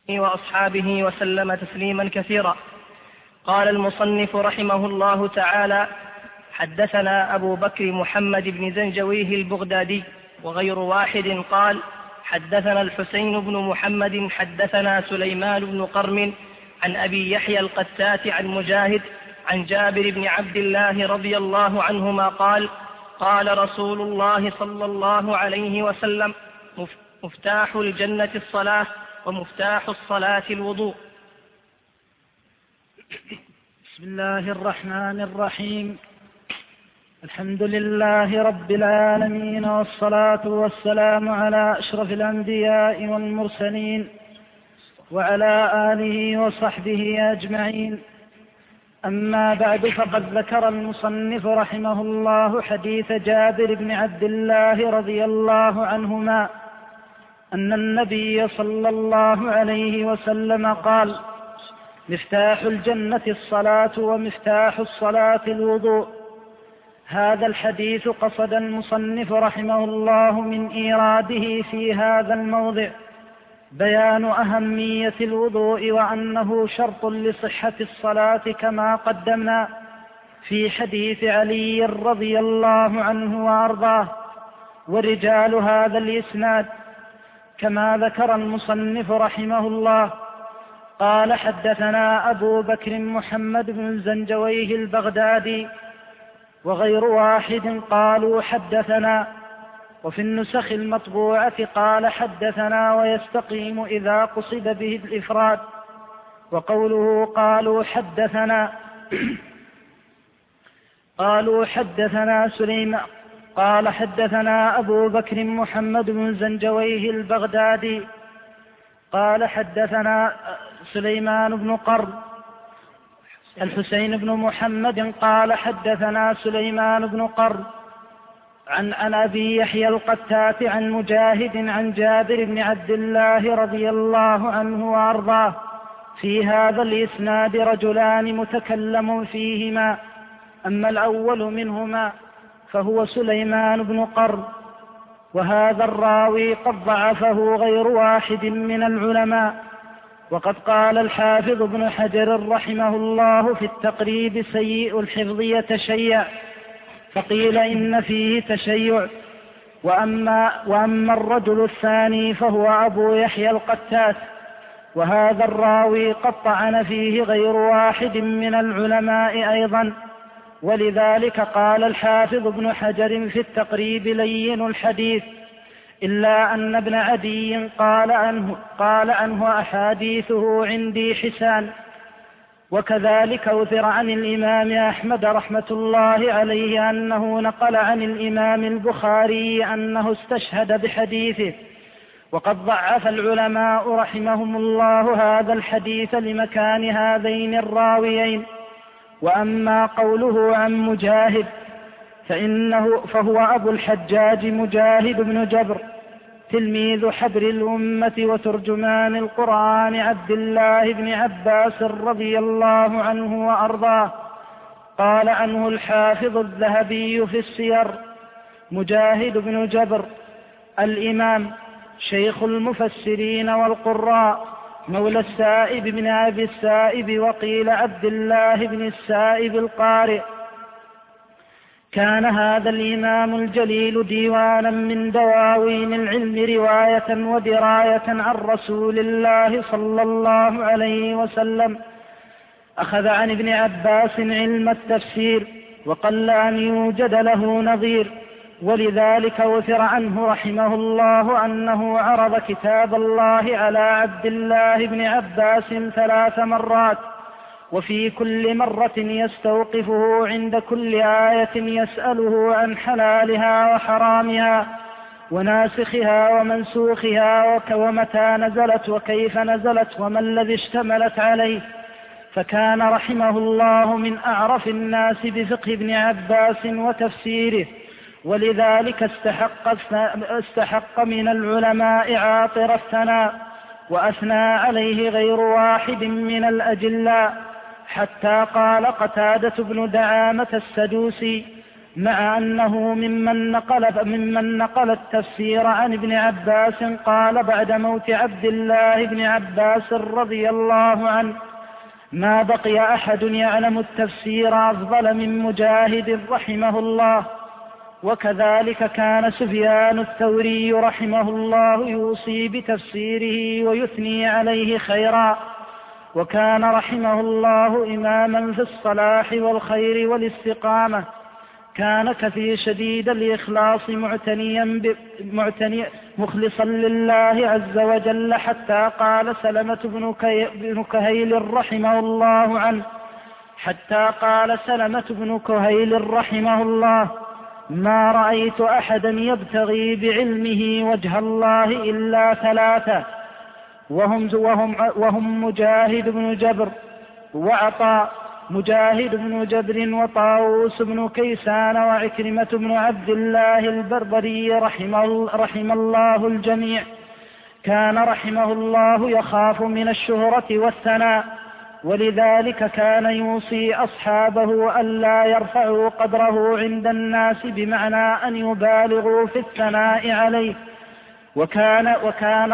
وأصحابه وسلم تسليما كثيرا. قال المصنف رحمه الله تعالى: حدثنا أبو بكر محمد بن زنجويه البغدادي وغير واحد قال: حدثنا الحسين بن محمد حدثنا سليمان بن قرم عن أبي يحيى القتات عن مجاهد عن جابر بن عبد الله رضي الله عنهما قال: قال رسول الله صلى الله عليه وسلم: مفتاح الجنة الصلاة، ومفتاح الصلاة الوضوء. بسم الله الرحمن الرحيم. الحمد لله رب العالمين، والصلاة والسلام على أشرف الأنبياء والمرسلين وعلى آله وصحبه أجمعين. أما بعد، فقد ذكر المصنف رحمه الله حديث جابر بن عبد الله رضي الله عنهما أن النبي صلى الله عليه وسلم قال: مفتاح الجنة الصلاة، ومفتاح الصلاة الوضوء. هذا الحديث قصد المصنف رحمه الله من إيراده في هذا الموضع بيان أهمية الوضوء، وأنه شرط لصحة الصلاة كما قدمنا في حديث علي رضي الله عنه وأرضاه. ورجال هذا الإسناد كما ذكر المصنف رحمه الله قال: حدثنا أبو بكر محمد بن زنجويه البغدادي وغير واحد قالوا حدثنا، وفي النسخ المطبوعة قال حدثنا، ويستقيم إذا قصد به الإفراد. وقوله قالوا حدثنا قالوا حدثنا سليمان، قال حدثنا أبو بكر محمد بن زنجويه البغدادي قال حدثنا سليمان بن قرن. الحسين بن محمد قال حدثنا سليمان بن قرن عن أبي يحيى القتات عن مجاهد عن جابر بن عبد الله رضي الله عنه وأرضاه. في هذا الإسناد رجلان متكلم فيهما، أما الأول منهما فهو سليمان بن قرن، وهذا الراوي قد ضعفه غير واحد من العلماء. وقد قال الحافظ ابن حجر رحمه الله في التقريب: سيء الحفظ يتشيع، فقيل إن فيه تشيع. وأما الرجل الثاني فهو أبو يحيى القتات، وهذا الراوي قد طعن فيه غير واحد من العلماء أيضا. ولذلك قال الحافظ ابن حجر في التقريب: لين الحديث، إلا أن ابن عدي قال عنه أحاديثه عندي حسان. وكذلك أوثر عن الإمام أحمد رحمة الله عليه أنه نقل عن الإمام البخاري أنه استشهد بحديثه. وقد ضعف العلماء رحمهم الله هذا الحديث لمكان هذين الراويين. وأما قوله عن مجاهد فهو أبو الحجاج مجاهد بن جبر، تلميذ حبر الأمة وترجمان القرآن عبد الله بن عباس رضي الله عنه وأرضاه. قال عنه الحافظ الذهبي في السير: مجاهد بن جبر الإمام، شيخ المفسرين والقراء، مولى السائب بن أبي السائب، وقيل عبد الله بن السائب القارئ. كان هذا الإمام الجليل ديوانا من دواوين العلم رواية ودراية عن رسول الله صلى الله عليه وسلم. أخذ عن ابن عباس علم التفسير، وقل أن يوجد له نظير. ولذلك أوثر عنه رحمه الله أنه عرض كتاب الله على عبد الله بن عباس 3 مرات، وفي كل مرة يستوقفه عند كل آية يسأله عن حلالها وحرامها وناسخها ومنسوخها ومتى نزلت وكيف نزلت وما الذي اشتملت عليه. فكان رحمه الله من أعرف الناس بفقه ابن عباس وتفسيره، ولذلك استحق من العلماء عاطر الثناء، وأثنى عليه غير واحد من الأجلاء، حتى قال قتادة بن دعامة السدوسي: مع أنه ممن نقل التفسير عن ابن عباس قال بعد موت عبد الله بن عباس رضي الله عنه: ما بقي أحد يعلم التفسير أفضل من مجاهد رحمه الله. وكذلك كان سفيان الثوري رحمه الله يوصي بتفسيره ويثني عليه خيرا، وكان رحمه الله إماما في الصلاح والخير والاستقامة، كان كثير شديد الإخلاص مخلصا لله عز وجل، حتى قال سلمة بن كهيل رحمه الله: ما رأيت أحدا يبتغي بعلمه وجه الله إلا ثلاثة، وهم مجاهد بن جبر وعطاء، مجاهد بن جبر وطاووس بن كيسان وعكرمة بن عبد الله البربري رحم الله الجميع. كان رحمه الله يخاف من الشهرة والثناء، ولذلك كان يوصي أصحابه ألا يرفعوا قدره عند الناس، بمعنى أن يبالغوا في الثناء عليه. وكان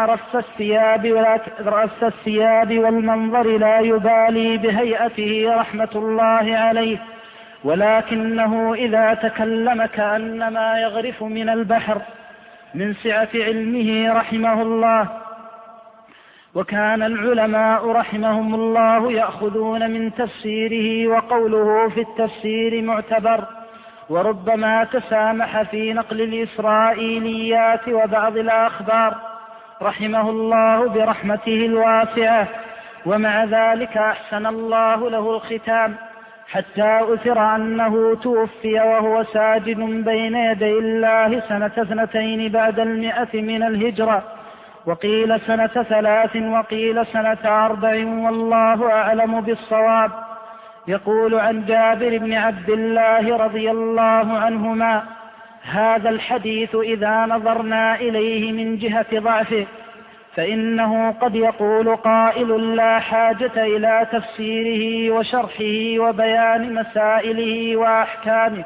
رف الثياب والمنظر لا يبالي بهيئته رحمة الله عليه، ولكنه إذا تكلم كأنما يغرف من البحر من سعة علمه رحمه الله. وكان العلماء رحمهم الله يأخذون من تفسيره، وقوله في التفسير معتبر، وربما تسامح في نقل الإسرائيليات وبعض الأخبار رحمه الله برحمته الواسعة. ومع ذلك أحسن الله له الختام، حتى أثر أنه توفي وهو ساجد بين يدي الله سنة 2 بعد 100 من الهجرة، وقيل سنة 3 وقيل سنة 4، والله أعلم بالصواب. يقول عن جابر بن عبد الله رضي الله عنهما: هذا الحديث إذا نظرنا إليه من جهة ضعفه فإنه قد يقول قائل: لا حاجة إلى تفسيره وشرحه وبيان مسائله وأحكامه،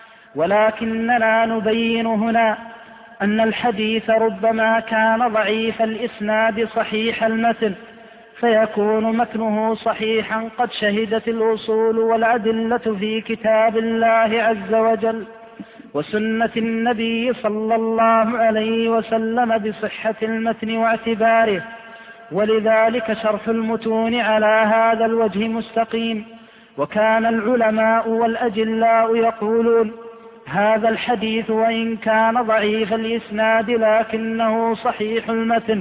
ولكننا نبين هنا أن الحديث ربما كان ضعيف الإسناد صحيح المتن، فيكون متنه صحيحا قد شهدت الأصول والأدلة في كتاب الله عز وجل وسنة النبي صلى الله عليه وسلم بصحة المتن واعتباره، ولذلك شرح المتون على هذا الوجه مستقيم. وكان العلماء والأجلاء يقولون: هذا الحديث وإن كان ضعيف الإسناد لكنه صحيح المتن،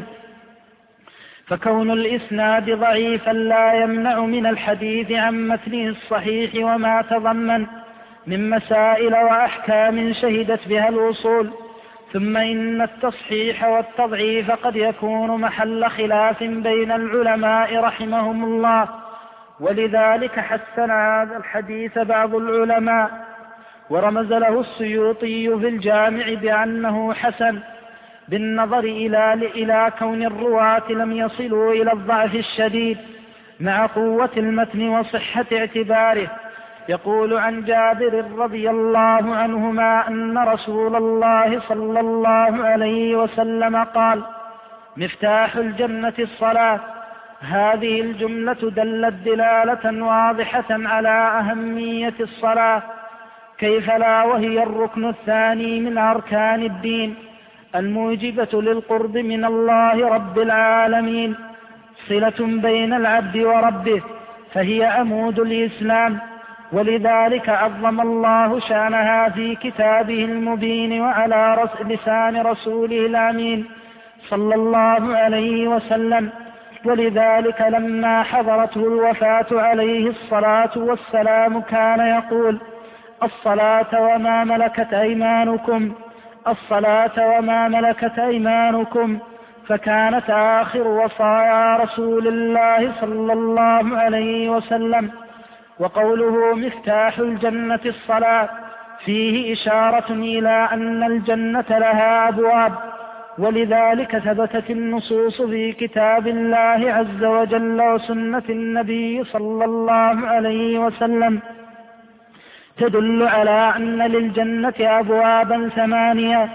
فكون الإسناد ضعيفا لا يمنع من الحديث عن متنه الصحيح وما تضمن من مسائل وأحكام شهدت بها الأصول. ثم إن التصحيح والتضعيف قد يكون محل خلاف بين العلماء رحمهم الله، ولذلك حسن هذا الحديث بعض العلماء، ورمز له السيوطي في الجامع بأنه حسن، بالنظر إلى كون الرواة لم يصلوا إلى الضعف الشديد مع قوة المتن وصحة اعتباره. يقول عن جابر رضي الله عنهما أن رسول الله صلى الله عليه وسلم قال: مفتاح الجنة الصلاة. هذه الجملة دلت دلالة واضحة على أهمية الصلاة، كيف لا، وهي الركن الثاني من أركان الدين الموجبة للقرب من الله رب العالمين، صلة بين العبد وربه، فهي عمود الإسلام، ولذلك عظم الله شأنها في كتابه المبين وعلى لسان رسوله الأمين صلى الله عليه وسلم. ولذلك لما حضرته الوفاة عليه الصلاة والسلام كان يقول: الصلاة وما ملكت أيمانكم، الصلاة وما ملكت أيمانكم، فكانت آخر وصايا رسول الله صلى الله عليه وسلم. وقوله مفتاح الجنة الصلاة فيه إشارة إلى أن الجنة لها أبواب، ولذلك ثبتت النصوص في كتاب الله عز وجل وسنة النبي صلى الله عليه وسلم تدل على أن للجنة أبوابا 8.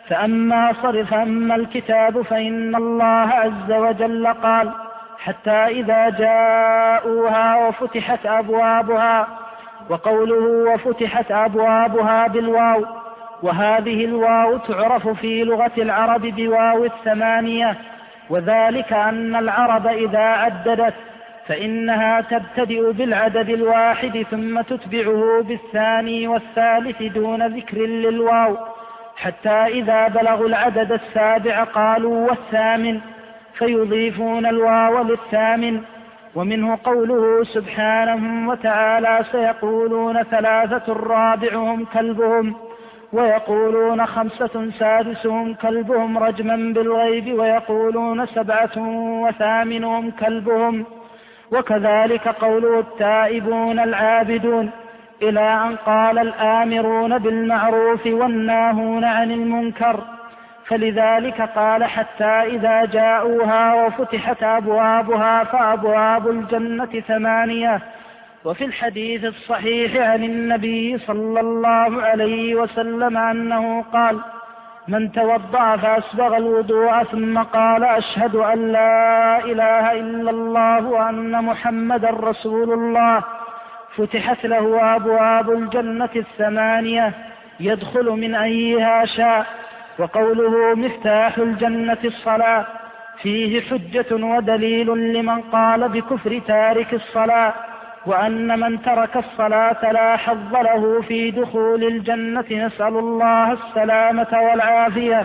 فأما الكتاب فإن الله عز وجل قال: حتى إذا جاءوها وفتحت أبوابها، وقوله وفتحت أبوابها بالواو، وهذه الواو تعرف في لغة العرب بواو 8، وذلك أن العرب إذا عددت فإنها تبتدئ بالعدد الواحد ثم تتبعه بالثاني والثالث دون ذكر للواو، حتى إذا بلغوا العدد 7 قالوا والثامن، فيضيفون الواو للثامن. ومنه قوله سبحانه وتعالى: سيقولون 3 رابعهم كلبهم، ويقولون 5 سادسهم كلبهم رجما بالغيب، ويقولون 7 وثامنهم كلبهم. وكذلك قوله التائبون العابدون، إلى أن قال الآمرون بالمعروف والناهون عن المنكر. فلذلك قال: حتى إذا جاءوها وفتحت أبوابها، فأبواب الجنة 8. وفي الحديث الصحيح عن النبي صلى الله عليه وسلم أنه قال: من توضأ فأسبغ الوضوء ثم قال: أشهد أن لا إله إلا الله وأن محمدا رسول الله، فتحت له أبواب الجنة 8 يدخل من أيها شاء. وقوله مفتاح الجنة الصلاة فيه حجة ودليل لمن قال بكفر تارك الصلاة، وأن من ترك الصلاة لا حظ له في دخول الجنة، نسأل الله السلامة والعافية.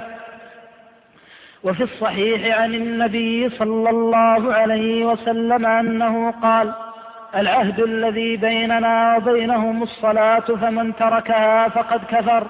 وفي الصحيح عن النبي صلى الله عليه وسلم أنه قال: العهد الذي بيننا وبينهم الصلاة، فمن تركها فقد كفر.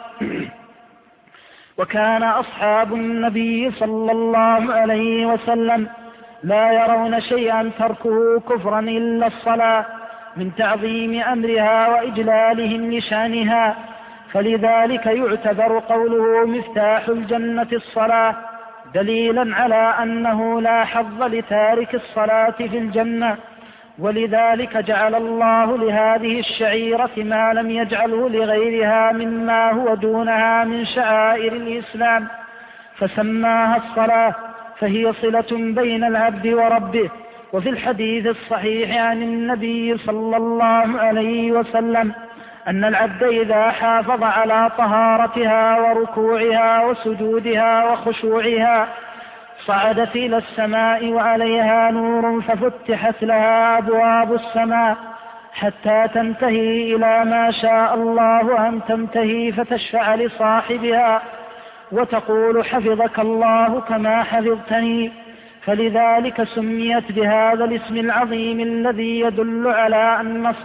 وكان أصحاب النبي صلى الله عليه وسلم لا يرون شيئا تركه كفرا إلا الصلاة، من تعظيم أمرها وإجلالهم لشانها. فلذلك يعتبر قوله مفتاح الجنة الصلاة دليلا على أنه لا حظ لتارك الصلاة في الجنة. ولذلك جعل الله لهذه الشعيرة ما لم يجعله لغيرها مما هو دونها من شعائر الإسلام، فسماها الصلاة، فهي صلة بين العبد وربه. وفي الحديث الصحيح عن النبي صلى الله عليه وسلم أن العبد إذا حافظ على طهارتها وركوعها وسجودها وخشوعها صعدت إلى السماء وعليها نور، ففتحت لها أبواب السماء حتى تنتهي إلى ما شاء الله أن تنتهي، فتشفع لصاحبها وتقول: حفظك الله كما حفظتني. فلذلك سميت بهذا الاسم العظيم الذي يدل على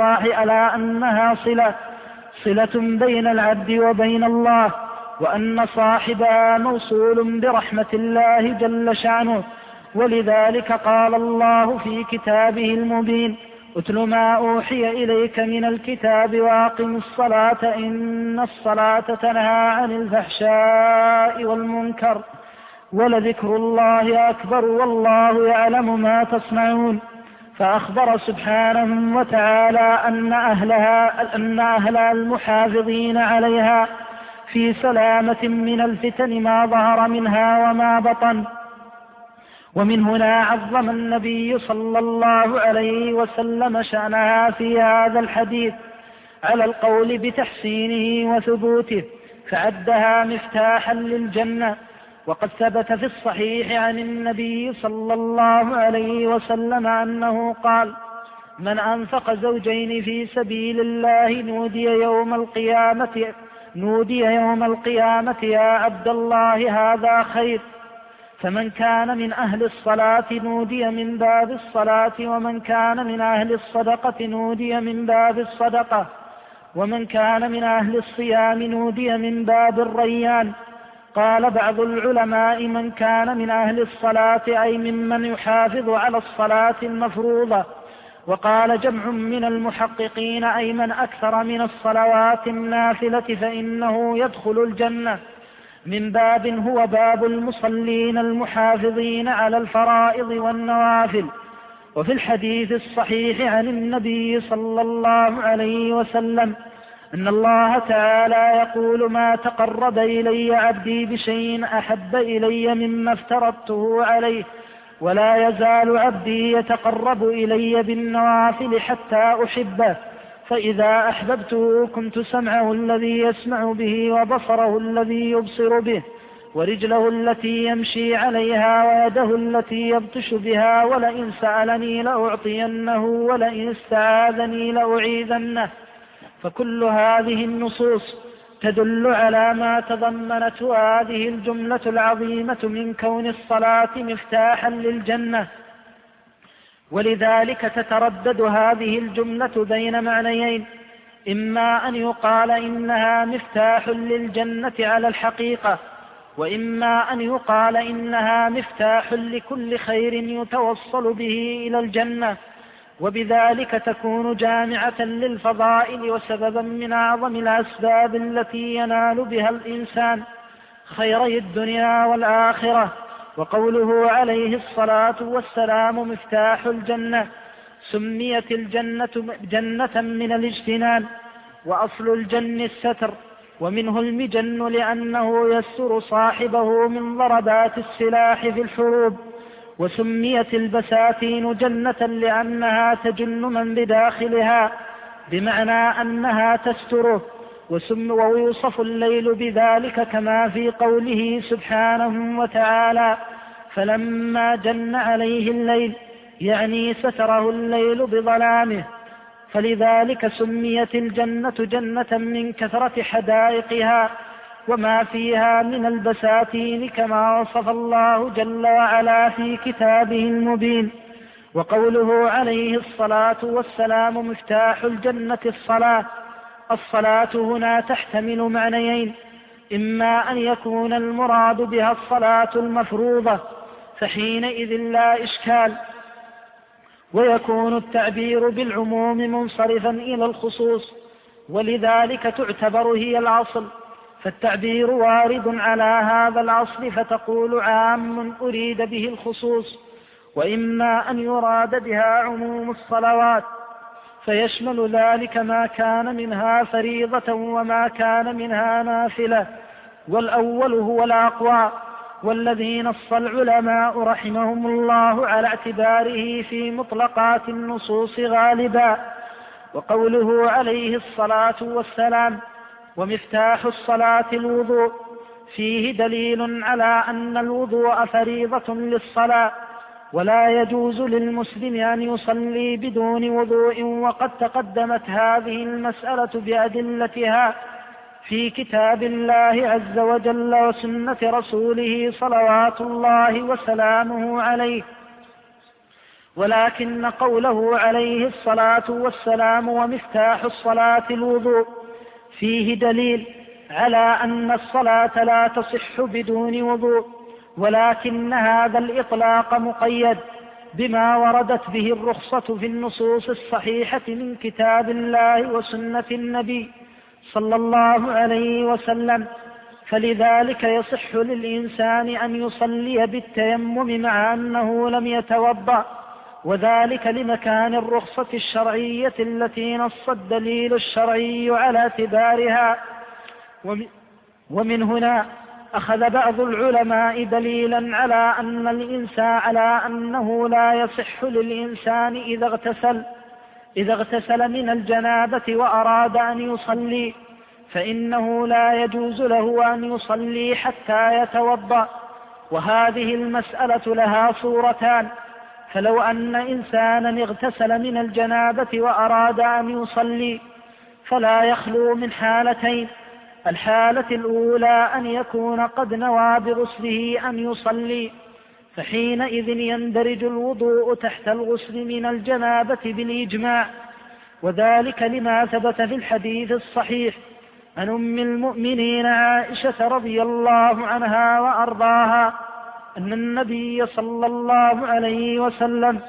أنها صلة بين العبد وبين الله، وأن صاحبها موصول برحمة الله جل شأنه. ولذلك قال الله في كتابه المبين: اتل ما أوحي إليك من الكتاب وأقم الصلاة إن الصلاة تنهى عن الفحشاء والمنكر ولذكر الله أكبر والله يعلم ما تصنعون. فأخبر سبحانه وتعالى أن أهلها المحافظين عليها في سلامة من الفتن ما ظهر منها وما بطن. ومن هنا عظم النبي صلى الله عليه وسلم شأنها في هذا الحديث على القول بتحسينه وثبوته، فعدها مفتاحا للجنة. وقد ثبت في الصحيح عن النبي صلى الله عليه وسلم أنه قال: من أنفق زوجين في سبيل الله نودي يوم القيامة يا عبد الله هذا خير. فمن كان من أهل الصلاة نودي من باب الصلاة، ومن كان من أهل الصدقة نودي من باب الصدقة، ومن كان من أهل الصيام نودي من باب الريان. قال بعض العلماء: من كان من أهل الصلاة أي ممن يحافظ على الصلاة المفروضة. وقال جمع من المحققين: أي من أكثر من الصلوات النافلة فإنه يدخل الجنة، من باب هو باب المصلين المحافظين على الفرائض والنوافل. وفي الحديث الصحيح عن النبي صلى الله عليه وسلم أن الله تعالى يقول: ما تقرب إلي عبدي بشيء أحب إلي مما افترضته عليه، ولا يزال عبدي يتقرب إلي بالنوافل حتى أحبه، فإذا أحببته كنت سمعه الذي يسمع به، وبصره الذي يبصر به، ورجله التي يمشي عليها، ويده التي يبطش بها، ولئن سألني لأعطينه، ولئن استعاذني لأعيذنه. فكل هذه النصوص تدل على ما تضمنته هذه الجملة العظيمة من كون الصلاة مفتاحا للجنة. ولذلك تتردد هذه الجملة بين معنيين: إما أن يقال إنها مفتاح للجنة على الحقيقة، وإما أن يقال إنها مفتاح لكل خير يتوصل به إلى الجنة، وبذلك تكون جامعة للفضائل وسببا من أعظم الأسباب التي ينال بها الإنسان خيري الدنيا والآخرة. وقوله عليه الصلاة والسلام مفتاح الجنة، سميت الجنة جنة من الاجتنان، وأصل الجن الستر، ومنه المجن لأنه يستر صاحبه من ضربات السلاح في الحروب. وسميت البساتين جنة لأنها تجن من بداخلها، بمعنى أنها تستره. ويوصف الليل بذلك كما في قوله سبحانه وتعالى: فلما جن عليه الليل، يعني ستره الليل بظلامه. فلذلك سميت الجنة جنة من كثرة حدائقها وما فيها من البساتين، كما وصف الله جل وعلا في كتابه المبين. وقوله عليه الصلاة والسلام مفتاح الجنة الصلاة هنا تحتمل معنيين: إما أن يكون المراد بها الصلاة المفروضة، فحينئذ لا إشكال، ويكون التعبير بالعموم منصرفا إلى الخصوص، ولذلك تعتبر هي الأصل، فالتعبير وارد على هذا الأصل، فتقول عام أريد به الخصوص. وإما أن يراد بها عموم الصلوات، فيشمل ذلك ما كان منها فريضة وما كان منها نافلة، والأول هو الأقوى، والذي نص العلماء رحمهم الله على اعتباره في مطلقات النصوص غالبا. وقوله عليه الصلاة والسلام ومفتاح الصلاة الوضوء، فيه دليل على أن الوضوء فريضة للصلاة، ولا يجوز للمسلم أن يصلي بدون وضوء، وقد تقدمت هذه المسألة بأدلتها في كتاب الله عز وجل وسنة رسوله صلوات الله وسلامه عليه. ولكن قوله عليه الصلاة والسلام ومفتاح الصلاة الوضوء فيه دليل على أن الصلاة لا تصح بدون وضوء، ولكن هذا الإطلاق مقيد بما وردت به الرخصة في النصوص الصحيحة من كتاب الله وسنة النبي صلى الله عليه وسلم. فلذلك يصح للإنسان أن يصلي بالتيمم مع أنه لم يتوضأ، وذلك لمكان الرخصة الشرعية التي نص الدليل الشرعي على اعتبارها. ومن هنا أخذ بعض العلماء دليلا على أنه لا يصح للإنسان إذا اغتسل من الجنابة وأراد أن يصلي، فإنه لا يجوز له أن يصلي حتى يتوضأ. وهذه المسألة لها صورتان: فلو أن إنسانا اغتسل من الجنابة وأراد أن يصلي فلا يخلو من حالتين: الحالة الأولى أن يكون قد نوى بغسله أن يصلي، فحينئذ يندرج الوضوء تحت الغسل من الجنابة بالإجماع، وذلك لما ثبت في الحديث الصحيح عن أم المؤمنين عائشة رضي الله عنها وأرضاها أن النبي صلى الله عليه وسلم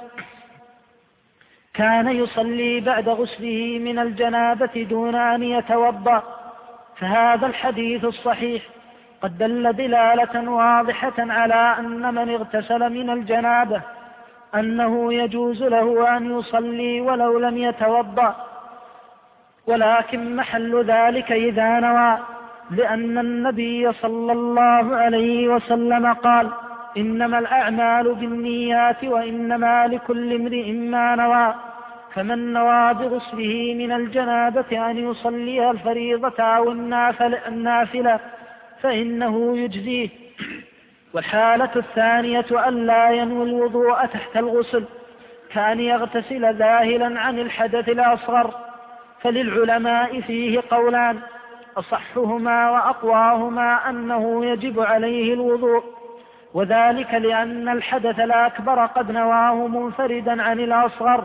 كان يصلي بعد غسله من الجنابة دون أن يتوضأ. فهذا الحديث الصحيح قد دل دلالة واضحة على أن من اغتسل من الجنابة أنه يجوز له أن يصلي ولو لم يتوضأ. ولكن محل ذلك إذا نوى، لأن النبي صلى الله عليه وسلم قال: إنما الأعمال بالنيات وإنما لكل امرئ ما نوى. فمن نوى بغسله من الجنابة أن يصلي الفريضة أو النافلة فإنه يجزيه. والحالة الثانية أن لا ينوي الوضوء تحت الغسل، كأن يغتسل ذاهلا عن الحدث الأصغر. فللعلماء فيه قولان، أصحهما وأقواهما أنه يجب عليه الوضوء، وذلك لأن الحدث الأكبر قد نواه منفردا عن الأصغر.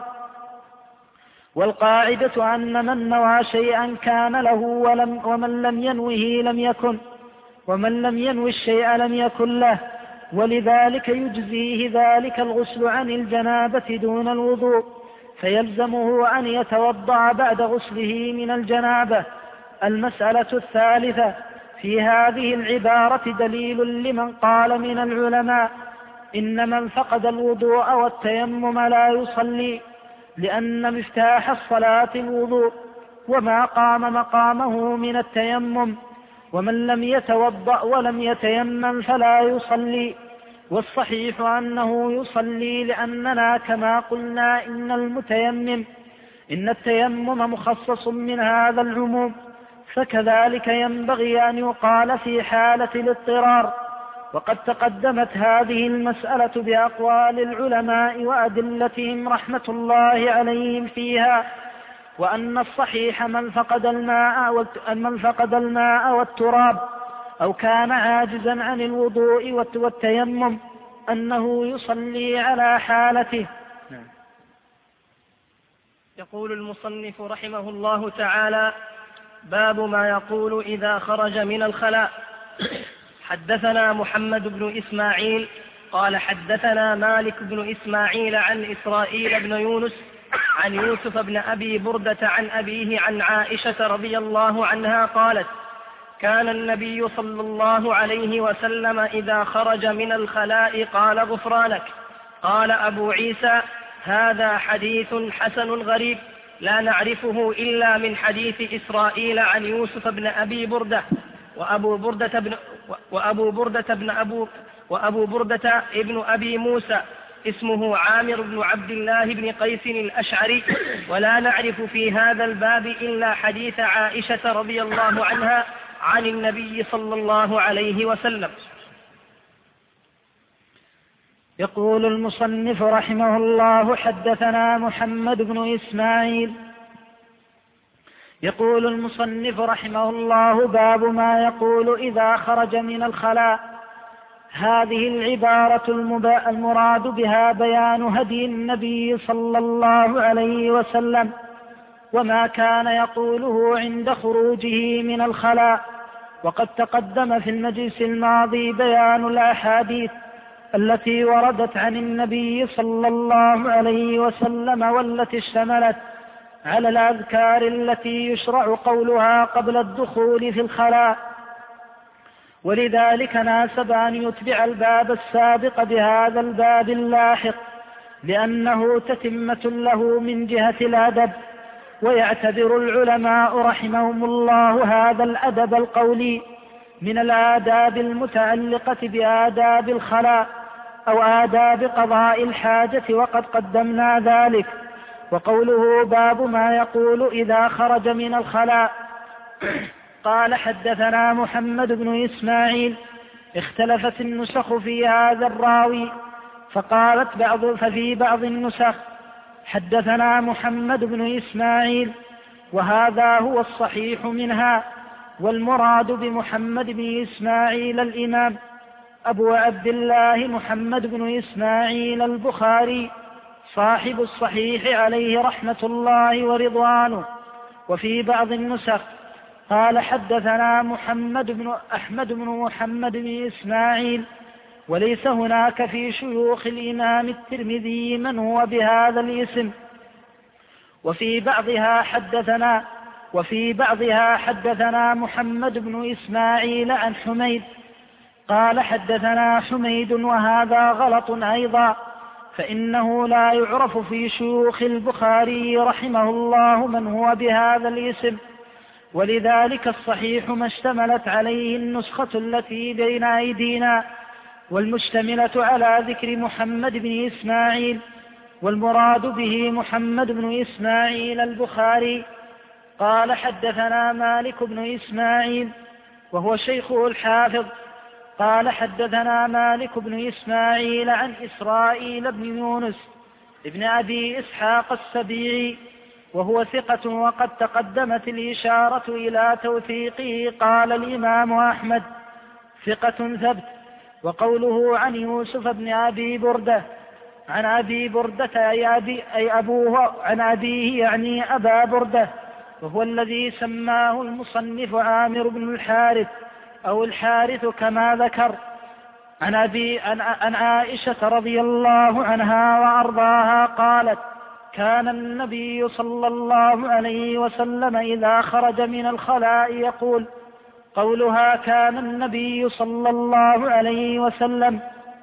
والقاعدة أن من نوى شيئا كان له ومن لم ينوه لم يكن، ومن لم ينوي الشيء لم يكن له، ولذلك يجزيه ذلك الغسل عن الجنابة دون الوضوء، فيلزمه أن يتوضأ بعد غسله من الجنابة. المسألة الثالثة: في هذه العبارة دليل لمن قال من العلماء إن من فقد الوضوء والتيمم لا يصلي، لأن مفتاح الصلاة الوضوء، وما قام مقامه من التيمم. ومن لم يتوضأ ولم يتيمم فلا يصلي. والصحيح أنه يصلي، لأننا كما قلنا إن التيمم مخصص من هذا العموم، فكذلك ينبغي أن يقال في حالة الاضطرار. وقد تقدمت هذه المسألة بأقوال العلماء وأدلتهم رحمة الله عليهم فيها، وأن الصحيح من فقد الماء والتراب أو كان عاجزا عن الوضوء والتيمم أنه يصلي على حالته. يقول المصنف رحمه الله تعالى: باب ما يقول إذا خرج من الخلاء. حدثنا محمد بن إسماعيل قال حدثنا مالك بن إسماعيل عن إسرائيل بن يونس عن يوسف بن أبي بردة عن أبيه عن عائشة رضي الله عنها قالت: كان النبي صلى الله عليه وسلم إذا خرج من الخلاء قال: غفرانك. قال أبو عيسى: هذا حديث حسن غريب لا نعرفه إلا من حديث إسرائيل عن يوسف بن أبي بردة، وأبو بردة ابن أبي موسى اسمه عامر بن عبد الله بن قيس الأشعري. ولا نعرف في هذا الباب إلا حديث عائشة رضي الله عنها عن النبي صلى الله عليه وسلم. يقول المصنف رحمه الله: حدثنا محمد بن إسماعيل. يقول المصنف رحمه الله: باب ما يقول إذا خرج من الخلاء. هذه العبارة المراد بها بيان هدي النبي صلى الله عليه وسلم وما كان يقوله عند خروجه من الخلاء. وقد تقدم في المجلس الماضي بيان الأحاديث التي وردت عن النبي صلى الله عليه وسلم، والتي اشتملت على الأذكار التي يشرع قولها قبل الدخول في الخلاء. ولذلك ناسب أن يتبع الباب السابق بهذا الباب اللاحق، لأنه تتمة له من جهة الأدب. ويعتبر العلماء رحمهم الله هذا الأدب القولي من الآداب المتعلقة بآداب الخلاء أو آداب قضاء الحاجة، وقد قدمنا ذلك. وقوله باب ما يقول إذا خرج من الخلاء. قال حدثنا محمد بن إسماعيل. اختلفت النسخ في هذا الراوي، ففي بعض النسخ حدثنا محمد بن إسماعيل، وهذا هو الصحيح منها. والمراد بمحمد بن إسماعيل الإمام أبو عبد الله محمد بن إسماعيل البخاري صاحب الصحيح عليه رحمة الله ورضوانه. وفي بعض النسخ قال حدثنا أحمد بن محمد بن إسماعيل، وليس هناك في شيوخ الإمام الترمذي من هو بهذا الاسم. وفي بعضها حدثنا محمد بن إسماعيل عن حميد قال حدثنا حميد، وهذا غلط أيضا، فإنه لا يعرف في شيوخ البخاري رحمه الله من هو بهذا الاسم، ولذلك الصحيح ما اشتملت عليه النسخة التي بين أيدينا، والمشتملة على ذكر محمد بن إسماعيل، والمراد به محمد بن إسماعيل البخاري. قال حدثنا مالك بن إسماعيل وهو شيخه الحافظ قال حدثنا مالك بن إسماعيل عن إسرائيل بن يونس ابن أبي إسحاق السبيعي وهو ثقة وقد تقدمت الإشارة إلى توثيقه. قال الإمام أحمد ثقة ثبت. وقوله عن يوسف بن أبي بردة عن أبي بردة أي أبوه عن أبيه يعني أبا بردة، وهو الذي سماه المصنف عامر بن الحارث أو الحارث كما ذكر. عن عائشة رضي الله عنها وأرضاها قالت: كان النبي صلى الله عليه وسلم إذا خرج من الخلاء يقول. قولها كان النبي صلى الله عليه وسلم،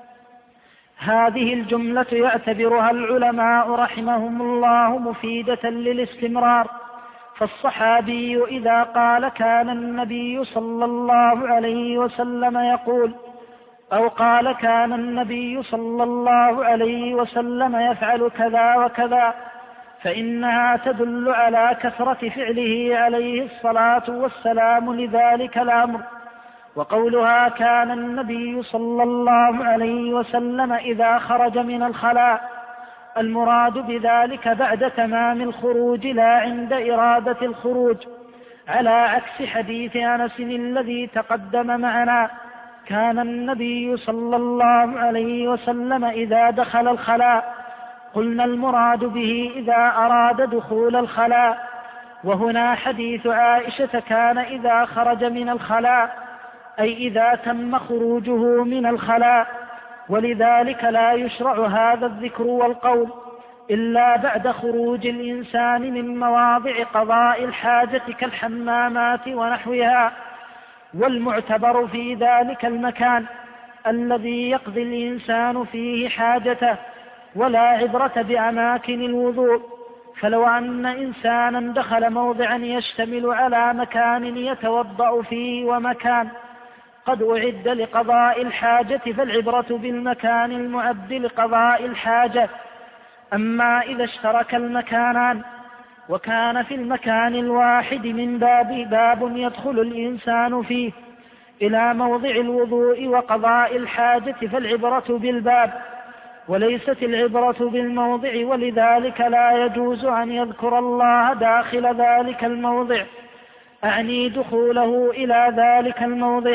هذه الجملة يعتبرها العلماء رحمهم الله مفيدة للاستمرار، فالصحابي إذا قال كان النبي صلى الله عليه وسلم يقول، أو قال كان النبي صلى الله عليه وسلم يفعل كذا وكذا، فإنها تدل على كثرة فعله عليه الصلاة والسلام لذلك الأمر. وقولها كان النبي صلى الله عليه وسلم إذا خرج من الخلاء، المراد بذلك بعد تمام الخروج لا عند إرادة الخروج، على عكس حديث أنس الذي تقدم معنا. كان النبي صلى الله عليه وسلم إذا دخل الخلاء، قلنا المراد به إذا أراد دخول الخلاء. وهنا حديث عائشة كان إذا خرج من الخلاء، أي إذا تم خروجه من الخلاء، ولذلك لا يشرع هذا الذكر والقول إلا بعد خروج الإنسان من مواضع قضاء الحاجة كالحمامات ونحوها. والمعتبر في ذلك المكان الذي يقضي الإنسان فيه حاجته، ولا عبرة بأماكن الوضوء. فلو أن إنسانا دخل موضعا يشتمل على مكان يتوضأ فيه ومكان قد أعد لقضاء الحاجة، فالعبرة بالمكان المعد لقضاء الحاجة. أما إذا اشترك المكانان وكان في المكان الواحد من باب يدخل الإنسان فيه إلى موضع الوضوء وقضاء الحاجة، فالعبرة بالباب وليست العبرة بالموضع، ولذلك لا يجوز أن يذكر الله داخل ذلك الموضع، أعني دخوله إلى ذلك الموضع.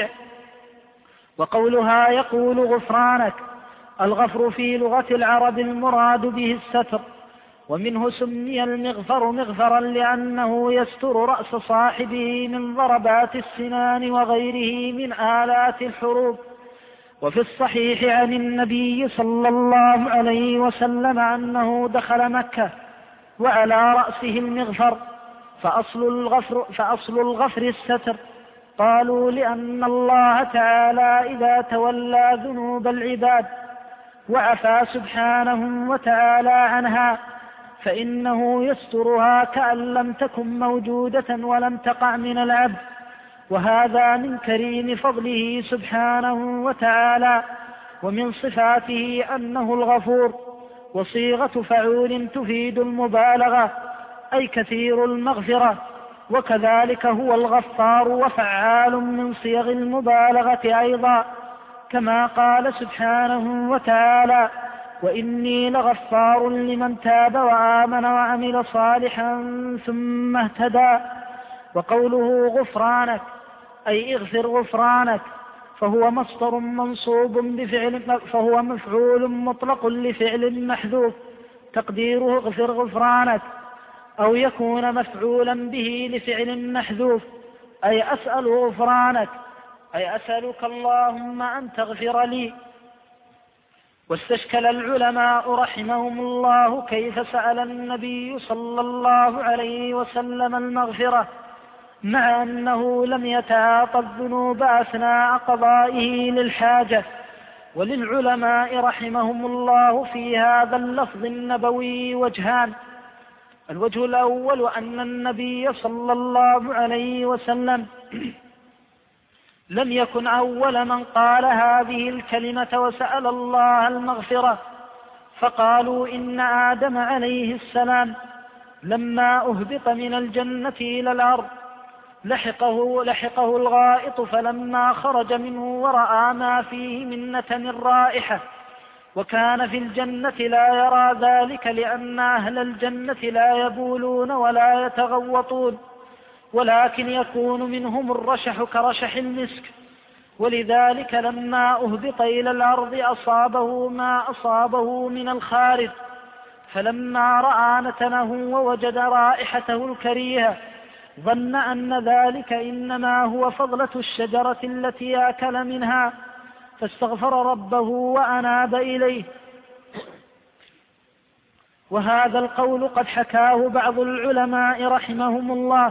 وقولها يقول غفرانك، الغفر في لغة العرب المراد به الستر، ومنه سمي المغفر مغفرا لأنه يستر رأس صاحبه من ضربات السنان وغيره من آلات الحروب. وفي الصحيح عن النبي صلى الله عليه وسلم أنه دخل مكة وعلى رأسه المغفر، فأصل الغفر الستر. قالوا لأن الله تعالى إذا تولى ذنوب العباد وعفى سبحانه وتعالى عنها فإنه يسترها كأن لم تكن موجودة ولم تقع من العبد، وهذا من كريم فضله سبحانه وتعالى. ومن صفاته أنه الغفور، وصيغة فعول تفيد المبالغة أي كثير المغفرة، وكذلك هو الغفار وفعال من صيغ المبالغة أيضا، كما قال سبحانه وتعالى وإني لغفار لمن تاب وآمن وعمل صالحا ثم اهتدى. وقوله غفرانك أي اغفر غفرانك، فهو مصدر منصوب بفعل، فهو مفعول مطلق لفعل محذوف تقديره اغفر غفرانك، أو يكون مفعولا به لفعل محذوف أي أسأل غفرانك، أي أسألك اللهم أن تغفر لي. واستشكل العلماء رحمهم الله كيف سأل النبي صلى الله عليه وسلم المغفرة مع أنه لم يتعاطى الذنوب أثناء قضائه للحاجة، وللعلماء رحمهم الله في هذا اللفظ النبوي وجهان. الوجه الأول أن النبي صلى الله عليه وسلم لم يكن أول من قال هذه الكلمة وسأل الله المغفرة، فقالوا إن آدم عليه السلام لما أهبط من الجنة إلى الأرض لحقه الغائط، فلما خرج منه ورأى ما فيه من نتن الرائحة، وكان في الجنة لا يرى ذلك، لأن أهل الجنة لا يبولون ولا يتغوطون، ولكن يكون منهم الرشح كرشح المسك، ولذلك لما أهبط إلى الأرض أصابه ما أصابه من الخارج، فلما رأى نتنه ووجد رائحته الكريهة ظن أن ذلك إنما هو فضلة الشجرة التي أكل منها، فاستغفر ربه وأناب إليه. وهذا القول قد حكاه بعض العلماء رحمهم الله،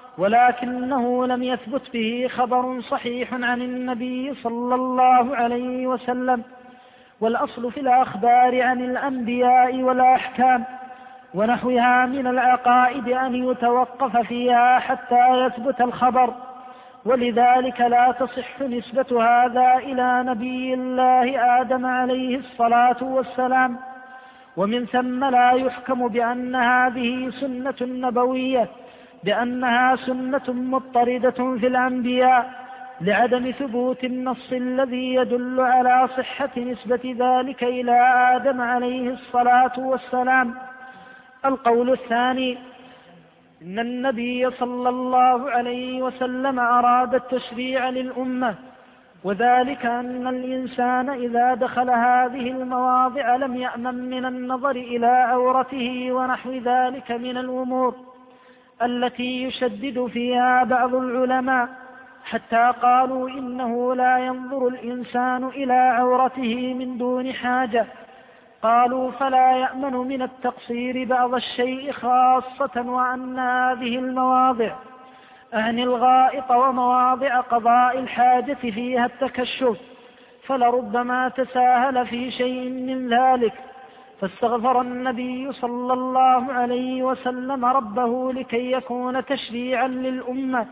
ولكنه لم يثبت به خبر صحيح عن النبي صلى الله عليه وسلم. والأصل في الأخبار عن الأنبياء والأحكام ونحوها من العقائد أن يتوقف فيها حتى يثبت الخبر، ولذلك لا تصح نسبة هذا إلى نبي الله آدم عليه الصلاة والسلام، ومن ثم لا يحكم بأن هذه سنة نبوية، بأنها سنة مضطردة في الأنبياء، لعدم ثبوت النص الذي يدل على صحة نسبة ذلك إلى آدم عليه الصلاة والسلام. القول الثاني إن النبي صلى الله عليه وسلم أراد التشريع للأمة، وذلك أن الإنسان إذا دخل هذه المواضع لم يأمن من النظر إلى عورته ونحو ذلك من الأمور التي يشدد فيها بعض العلماء، حتى قالوا إنه لا ينظر الإنسان إلى عورته من دون حاجة. قالوا فلا يأمن من التقصير بعض الشيء خاصة، وأن هذه المواضع أعني الغائط ومواضع قضاء الحاجة فيها التكشف، فلربما تساهل في شيء من ذلك، فاستغفر النبي صلى الله عليه وسلم ربه لكي يكون تشريعا للأمة.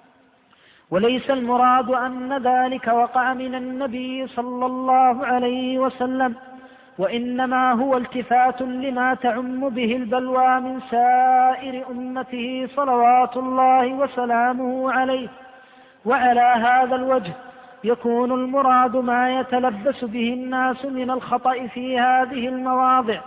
وليس المراد أن ذلك وقع من النبي صلى الله عليه وسلم، وإنما هو التفات لما تعم به البلوى من سائر أمته صلوات الله وسلامه عليه. وعلى هذا الوجه يكون المراد ما يتلبس به الناس من الخطأ في هذه المواضع،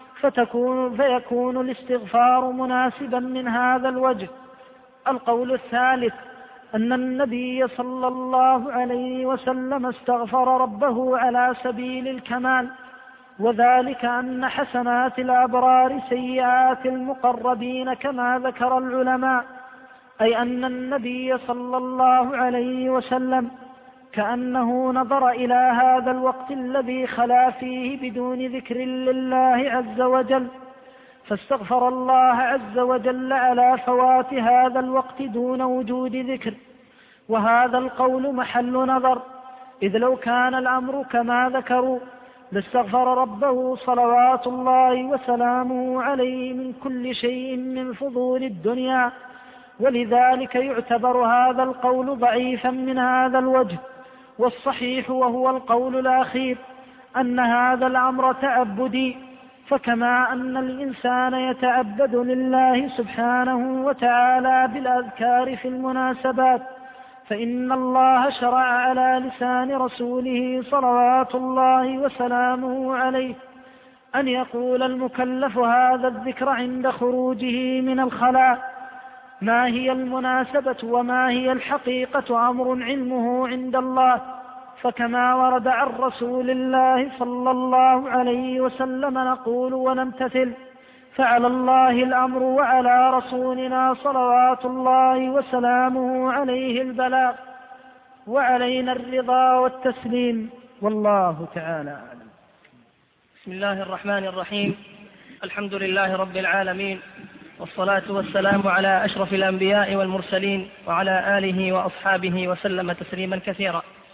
فيكون الاستغفار مناسبا من هذا الوجه. القول الثالث أن النبي صلى الله عليه وسلم استغفر ربه على سبيل الكمال، وذلك أن حسنات الأبرار سيئات المقربين كما ذكر العلماء، أي أن النبي صلى الله عليه وسلم كأنه نظر إلى هذا الوقت الذي خلا فيه بدون ذكر لله عز وجل، فاستغفر الله عز وجل على فوات هذا الوقت دون وجود ذكر. وهذا القول محل نظر، إذ لو كان الأمر كما ذكروا لاستغفر ربه صلوات الله وسلامه عليه من كل شيء من فضول الدنيا، ولذلك يعتبر هذا القول ضعيفا من هذا الوجه. والصحيح وهو القول الأخير أن هذا الأمر تعبدي، فكما أن الإنسان يتعبد لله سبحانه وتعالى بالأذكار في المناسبات، فإن الله شرع على لسان رسوله صلوات الله وسلامه عليه أن يقول المكلف هذا الذكر عند خروجه من الخلاء. ما هي المناسبة وما هي الحقيقة أمر علمه عند الله، فكما ورد عن رسول الله صلى الله عليه وسلم نقول ونمتثل، فعلى الله الأمر وعلى رسولنا صلوات الله وسلامه عليه البلاغ، وعلينا الرضا والتسليم، والله تعالى أعلم. بسم الله الرحمن الرحيم. الحمد لله رب العالمين، والصلاة والسلام على أشرف الأنبياء والمرسلين، وعلى آله وأصحابه وسلم تسليما كثيرا.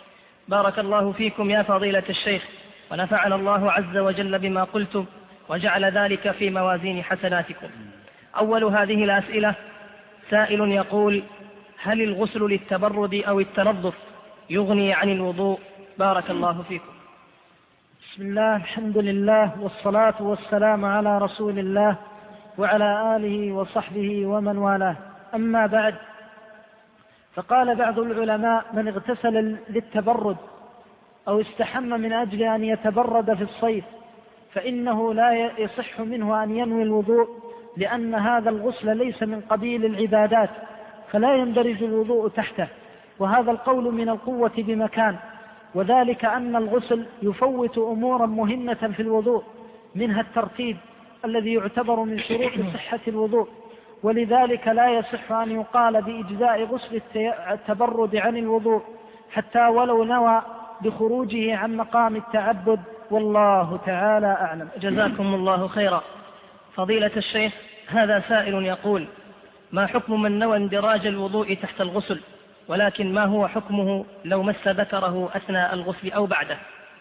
بارك الله فيكم يا فضيلة الشيخ، ونفعنا الله عز وجل بما قلتم وجعل ذلك في موازين حسناتكم. أول هذه الأسئلة سائل يقول: هل الغسل للتبرد أو التنظف يغني عن الوضوء؟ بارك الله فيكم. بسم الله، الحمد لله، والصلاة والسلام على رسول الله وعلى آله وصحبه ومن والاه. أما بعد، فقال بعض العلماء: من اغتسل للتبرد أو استحم من أجل أن يتبرد في الصيف فإنه لا يصح منه أن ينوي الوضوء، لأن هذا الغسل ليس من قبيل العبادات فلا يندرج الوضوء تحته. وهذا القول من القوة بمكان، وذلك أن الغسل يفوت أمورا مهمة في الوضوء، منها الترتيب الذي يعتبر من شروط صحة الوضوء، ولذلك لا يصح أن يقال بإجزاء غسل التبرد عن الوضوء حتى ولو نوى بخروجه عن مقام التعبد، والله تعالى أعلم. جزاكم الله خيرا. فضيلة الشيخ، هذا سائل يقول: ما حكم من نوى اندراج الوضوء تحت الغسل، ولكن ما هو حكمه لو مس ذكره أثناء الغسل أو بعده؟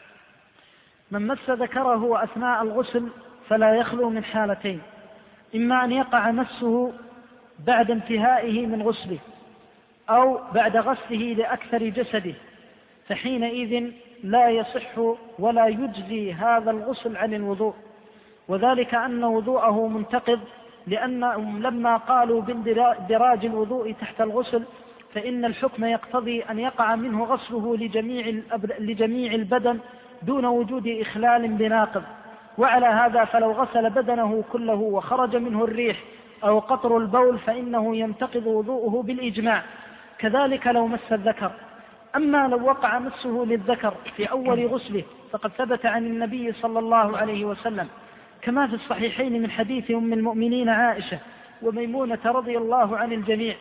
من مس ذكره أثناء الغسل فلا يخلو من حالتين: إما أن يقع مسه بعد انتهائه من غسله، أو بعد غسله لأكثر جسده، فحينئذ لا يصح ولا يجزي هذا الغسل عن الوضوء، وذلك أن وضوءه منتقض، لأنهم لما قالوا باندراج الوضوء تحت الغسل فإن الحكم يقتضي أن يقع منه غسله لجميع البدن دون وجود إخلال بناقض. وعلى هذا فلو غسل بدنه كله وخرج منه الريح أو قطر البول فإنه ينتقض وضوءه بالإجماع. كذلك لو مس الذكر. أما لو وقع مسه للذكر في أول غسله فقد ثبت عن النبي صلى الله عليه وسلم كما في الصحيحين من حديث أم المؤمنين عائشة وميمونة رضي الله عن الجميع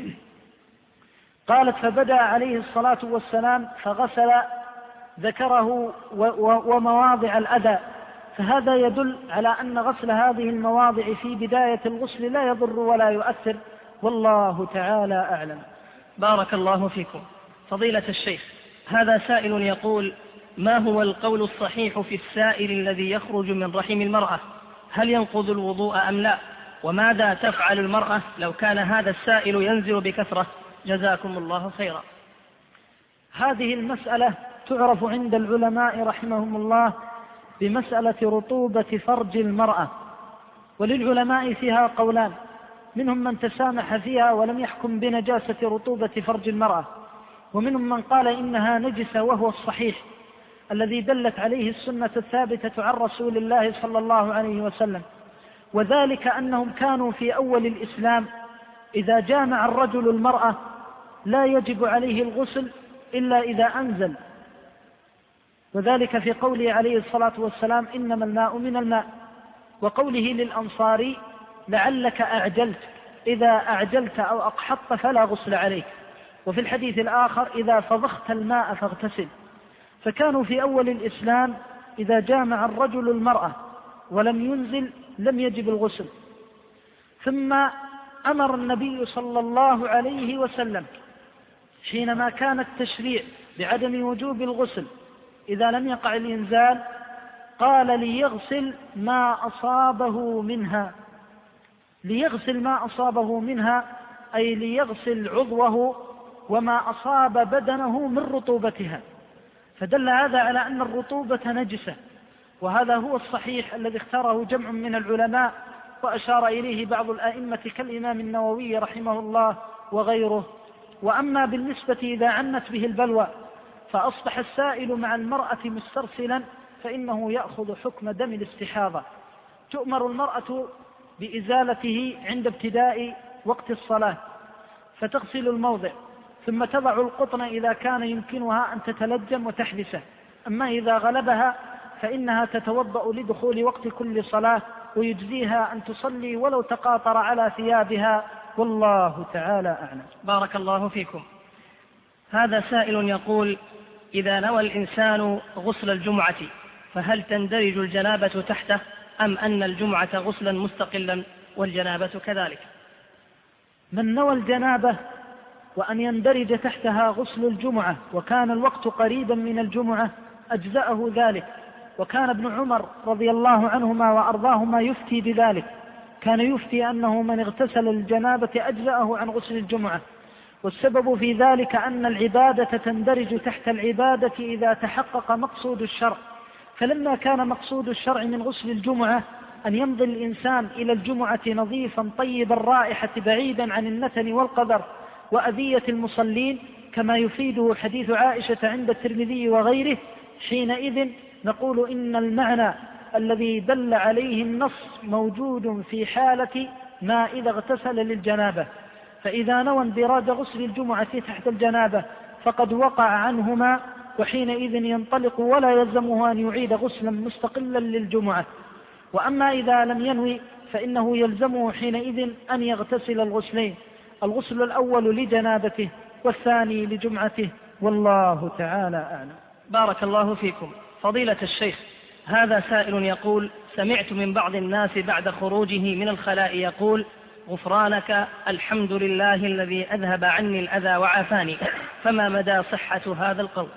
قالت: فبدأ عليه الصلاة والسلام فغسل ذكره ومواضع الأذى، فهذا يدل على أن غسل هذه المواضع في بداية الغسل لا يضر ولا يؤثر، والله تعالى أعلم. بارك الله فيكم. فضيلة الشيخ، هذا سائل يقول: ما هو القول الصحيح في السائل الذي يخرج من رحم المرأة؟ هل ينقض الوضوء أم لا؟ وماذا تفعل المرأة لو كان هذا السائل ينزل بكثرة؟ جزاكم الله خيرا. هذه المسألة تعرف عند العلماء رحمهم الله بمسألة رطوبة فرج المرأة، وللعلماء فيها قولان: منهم من تسامح فيها ولم يحكم بنجاسة رطوبة فرج المرأة، ومنهم من قال إنها نجسة، وهو الصحيح الذي دلت عليه السنة الثابتة عن رسول الله صلى الله عليه وسلم، وذلك أنهم كانوا في أول الإسلام إذا جامع الرجل المرأة لا يجب عليه الغسل إلا إذا أنزل، وذلك في قوله عليه الصلاة والسلام: إنما الماء من الماء، وقوله للأنصاري: لعلك أعجلت، إذا أعجلت أو أقحطت فلا غسل عليك، وفي الحديث الآخر: إذا فضخت الماء فاغتسل. فكانوا في أول الإسلام إذا جامع الرجل المرأة ولم ينزل لم يجب الغسل. ثم أمر النبي صلى الله عليه وسلم حينما كان التشريع بعدم وجوب الغسل إذا لم يقع الإنزال قال: ليغسل ما أصابه منها. ليغسل ما أصابه منها أي ليغسل عضوه وما أصاب بدنه من رطوبتها، فدل هذا على أن الرطوبة نجسة، وهذا هو الصحيح الذي اختاره جمع من العلماء وأشار إليه بعض الآئمة كالإمام النووي رحمه الله وغيره. وأما بالنسبة إذا عنت به البلوى فأصبح السائل مع المرأة مسترسلا فإنه يأخذ حكم دم الاستحاضة. تؤمر المرأة بإزالته عند ابتداء وقت الصلاة، فتغسل الموضع ثم تضع القطن إذا كان يمكنها أن تتلجم وتحبسه. أما إذا غلبها فإنها تتوضأ لدخول وقت كل صلاة، ويجزيها أن تصلي ولو تقاطر على ثيابها، والله تعالى أعلم. بارك الله فيكم. هذا سائل يقول: إذا نوى الإنسان غسل الجمعة فهل تندرج الجنابة تحته، أم أن الجمعة غسلا مستقلا والجنابة كذلك؟ من نوى الجنابة وأن يندرج تحتها غسل الجمعة وكان الوقت قريبا من الجمعة أجزأه ذلك. وكان ابن عمر رضي الله عنهما وأرضاهما يفتي بذلك، كان يفتي أنه من اغتسل الجنابة أجزأه عن غسل الجمعة. والسبب في ذلك أن العبادة تندرج تحت العبادة إذا تحقق مقصود الشرع، فلما كان مقصود الشرع من غسل الجمعة أن يمضي الإنسان إلى الجمعة نظيفا طيب الرائحة بعيدا عن النتن والقذر وأذية المصلين، كما يفيده حديث عائشة عند الترمذي وغيره، حينئذ نقول إن المعنى الذي دل عليه النص موجود في حالة ما إذا اغتسل للجنابة. فإذا نوى اندراج غسل الجمعة تحت الجنابة فقد وقع عنهما، وحينئذ ينطلق ولا يلزمه أن يعيد غسلا مستقلا للجمعة. وأما إذا لم ينوي فإنه يلزمه حينئذ أن يغتسل الغسلين، الغسل الأول لجنابته والثاني لجمعته، والله تعالى أعلم. بارك الله فيكم. فضيلة الشيخ، هذا سائل يقول: سمعت من بعض الناس بعد خروجه من الخلاء يقول: غفرانك، الحمد لله الذي أذهب عني الأذى وعافاني، فما مدى صحة هذا القول؟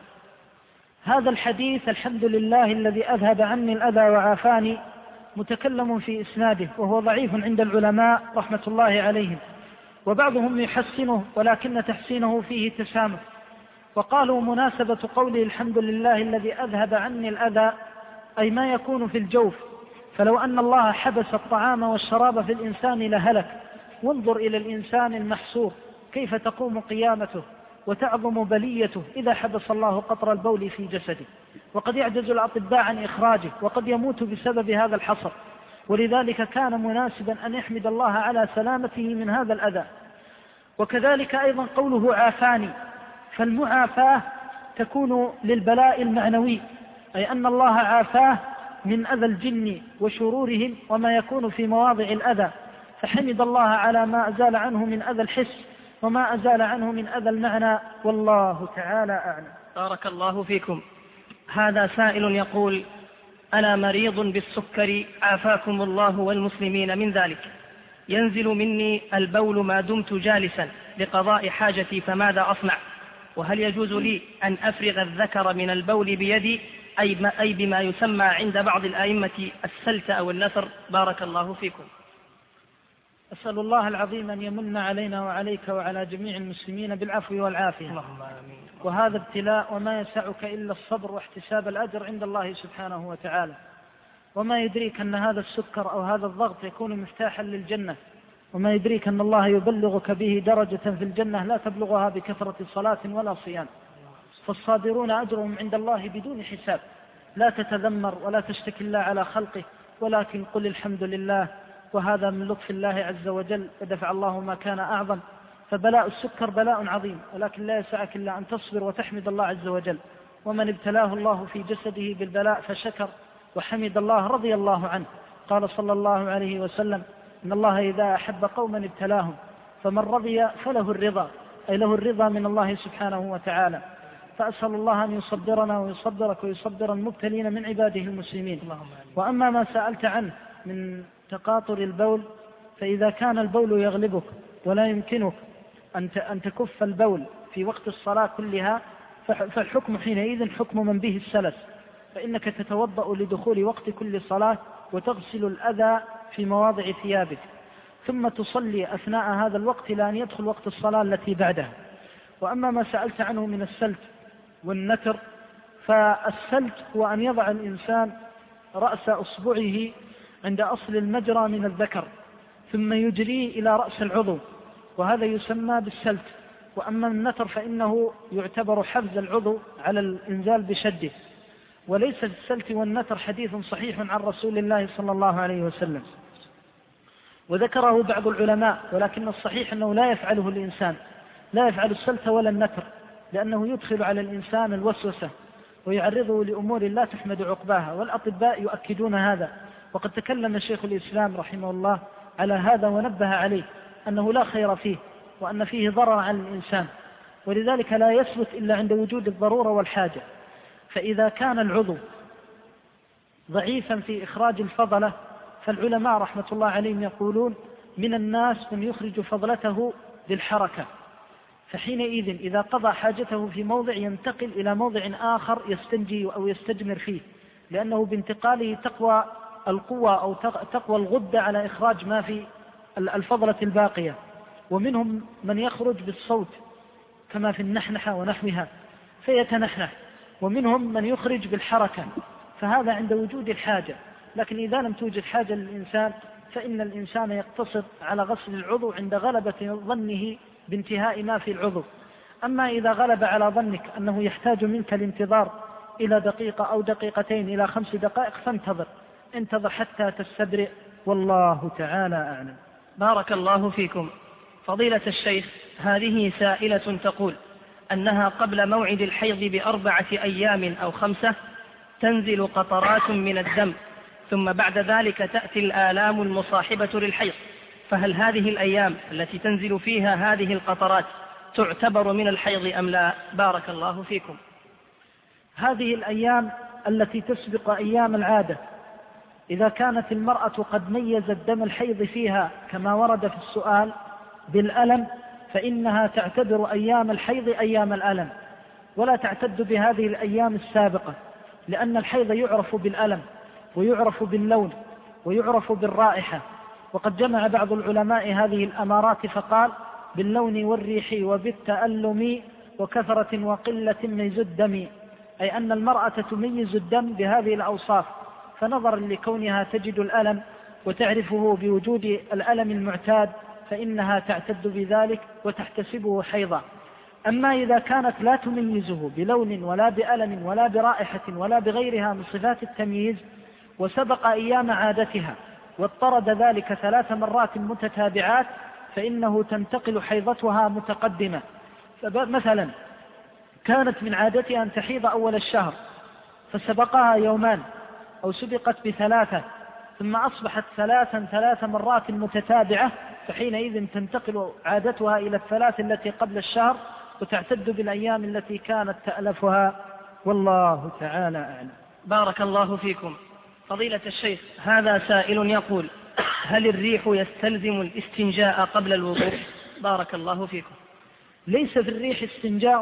هذا الحديث الحمد لله الذي أذهب عني الأذى وعافاني متكلم في إسناده، وهو ضعيف عند العلماء رحمة الله عليهم، وبعضهم يحسنه ولكن تحسينه فيه تسامح. وقالوا مناسبة قوله الحمد لله الذي أذهب عني الأذى أي ما يكون في الجوف، فلو أن الله حبس الطعام والشراب في الإنسان لهلك. وانظر إلى الإنسان المحصور كيف تقوم قيامته وتعظم بليته إذا حبس الله قطر البول في جسده، وقد يعجز الأطباء عن إخراجه وقد يموت بسبب هذا الحصر. ولذلك كان مناسبا أن يحمد الله على سلامته من هذا الأذى. وكذلك أيضا قوله عافاني، فالمعافاة تكون للبلاء المعنوي، أي أن الله عافاه من أذى الجن وشرورهم وما يكون في مواضع الأذى، فحمد الله على ما أزال عنه من أذى الحس وما أزال عنه من أذى المعنى، والله تعالى أعلم. بارك الله فيكم. هذا سائل يقول: أنا مريض بالسكر عافاكم الله والمسلمين من ذلك، ينزل مني البول ما دمت جالسا لقضاء حاجتي، فماذا أصنع؟ وهل يجوز لي أن أفرغ الذكر من البول بيدي أي بما يسمى عند بعض الآئمة السلت أو النثر؟ بارك الله فيكم. أسأل الله العظيم أن يمن علينا وعليك وعلى جميع المسلمين بالعفو والعافية. اللهم آمين. وهذا ابتلاء وما يسعك إلا الصبر واحتساب الأجر عند الله سبحانه وتعالى. وما يدريك أن هذا السكر أو هذا الضغط يكون مفتاحا للجنة، وما يدريك أن الله يبلغك به درجة في الجنة لا تبلغها بكثرة صلاة ولا صيام. فالصابرون أجرهم عند الله بدون حساب. لا تتذمر ولا تشتكي الله على خلقه، ولكن قل الحمد لله، وهذا من لطف الله عز وجل، ودفع الله ما كان أعظم. فبلاء السكر بلاء عظيم، ولكن لا يسعك إلا أن تصبر وتحمد الله عز وجل. ومن ابتلاه الله في جسده بالبلاء فشكر وحمد الله رضي الله عنه. قال صلى الله عليه وسلم: إن الله إذا أحب قوما ابتلاهم، فمن رضي فله الرضا، أي له الرضا من الله سبحانه وتعالى. فأسأل الله أن يصبرنا ويصبرك ويصبر المبتلين من عباده المسلمين. وأما ما سألت عنه من تقاطر البول، فإذا كان البول يغلبك ولا يمكنك أن تكف البول في وقت الصلاة كلها، فالحكم حينئذ حكم من به السلس، فإنك تتوضأ لدخول وقت كل صلاة وتغسل الأذى في مواضع ثيابك، ثم تصلي أثناء هذا الوقت إلى أن يدخل وقت الصلاة التي بعدها. وأما ما سألت عنه من السلت والنتر، فالسلت هو أن يضع الإنسان رأس أصبعه عند أصل المجرى من الذكر ثم يجريه إلى رأس العضو، وهذا يسمى بالسلت. وأما النتر فإنه يعتبر حفز العضو على الإنزال بشده. وليس في السلت والنتر حديث صحيح عن رسول الله صلى الله عليه وسلم، وذكره بعض العلماء، ولكن الصحيح أنه لا يفعله الإنسان، لا يفعل السلت ولا النتر، لأنه يدخل على الإنسان الوسوسة ويعرضه لأمور لا تحمد عقباها، والأطباء يؤكدون هذا. وقد تكلم شيخ الإسلام رحمه الله على هذا ونبه عليه أنه لا خير فيه، وأن فيه ضرر على الإنسان، ولذلك لا يثبت إلا عند وجود الضرورة والحاجة. فإذا كان العضو ضعيفا في إخراج الفضلة، فالعلماء رحمة الله عليهم يقولون: من الناس من يخرج فضلته بالحركة، فحينئذ إذا قضى حاجته في موضع ينتقل إلى موضع آخر يستنجي أو يستجمر فيه، لأنه بانتقاله تقوى القوة أو تقوى الغدة على إخراج ما في الفضلة الباقية. ومنهم من يخرج بالصوت كما في النحنحة ونحوها فيتنحنح، ومنهم من يخرج بالحركة، فهذا عند وجود الحاجة. لكن إذا لم توجد حاجة للإنسان فإن الإنسان يقتصر على غسل العضو عند غلبة ظنه بانتهاء ما في العضو. أما إذا غلب على ظنك أنه يحتاج منك الانتظار إلى دقيقة أو دقيقتين إلى 5 دقائق انتظر حتى تستبرئ، والله تعالى أعلم. بارك الله فيكم. فضيلة الشيخ، هذه سائلة تقول أنها قبل موعد الحيض ب4 أيام أو 5 تنزل قطرات من الدم، ثم بعد ذلك تأتي الآلام المصاحبة للحيض، فهل هذه الأيام التي تنزل فيها هذه القطرات تعتبر من الحيض أم لا؟ بارك الله فيكم. هذه الأيام التي تسبق أيام العادة إذا كانت المرأة قد ميزت دم الحيض فيها كما ورد في السؤال بالألم، فإنها تعتبر أيام الحيض أيام الألم، ولا تعتد بهذه الأيام السابقة، لأن الحيض يعرف بالألم ويعرف باللون ويعرف بالرائحة. وقد جمع بعض العلماء هذه الأمارات فقال: باللون والريح وبالتألم وكثرة وقلة ميز الدم، أي أن المرأة تميز الدم بهذه الأوصاف، فنظرا لكونها تجد الألم وتعرفه بوجود الألم المعتاد فإنها تعتد بذلك وتحتسبه حيضا. أما إذا كانت لا تميزه بلون ولا بألم ولا برائحة ولا بغيرها من صفات التمييز، وسبق أيام عادتها واضطرد ذلك 3 مرات متتابعات، فإنه تنتقل حيضتها متقدمة. مثلا كانت من عادتها أن تحيض أول الشهر فسبقها 2 يوم أو سبقت ب3 ثم أصبحت 3 مرات متتابعة، فحينئذ تنتقل عادتها إلى 3 التي قبل الشهر وتعتد بالأيام التي كانت تألفها، والله تعالى أعلم. بارك الله فيكم. فضيلة الشيخ، هذا سائل يقول: هل الريح يستلزم الاستنجاء قبل الوضوء؟ بارك الله فيكم. ليس في الريح استنجاء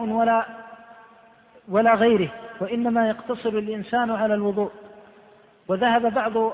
ولا غيره، وإنما يقتصر الإنسان على الوضوء. وذهب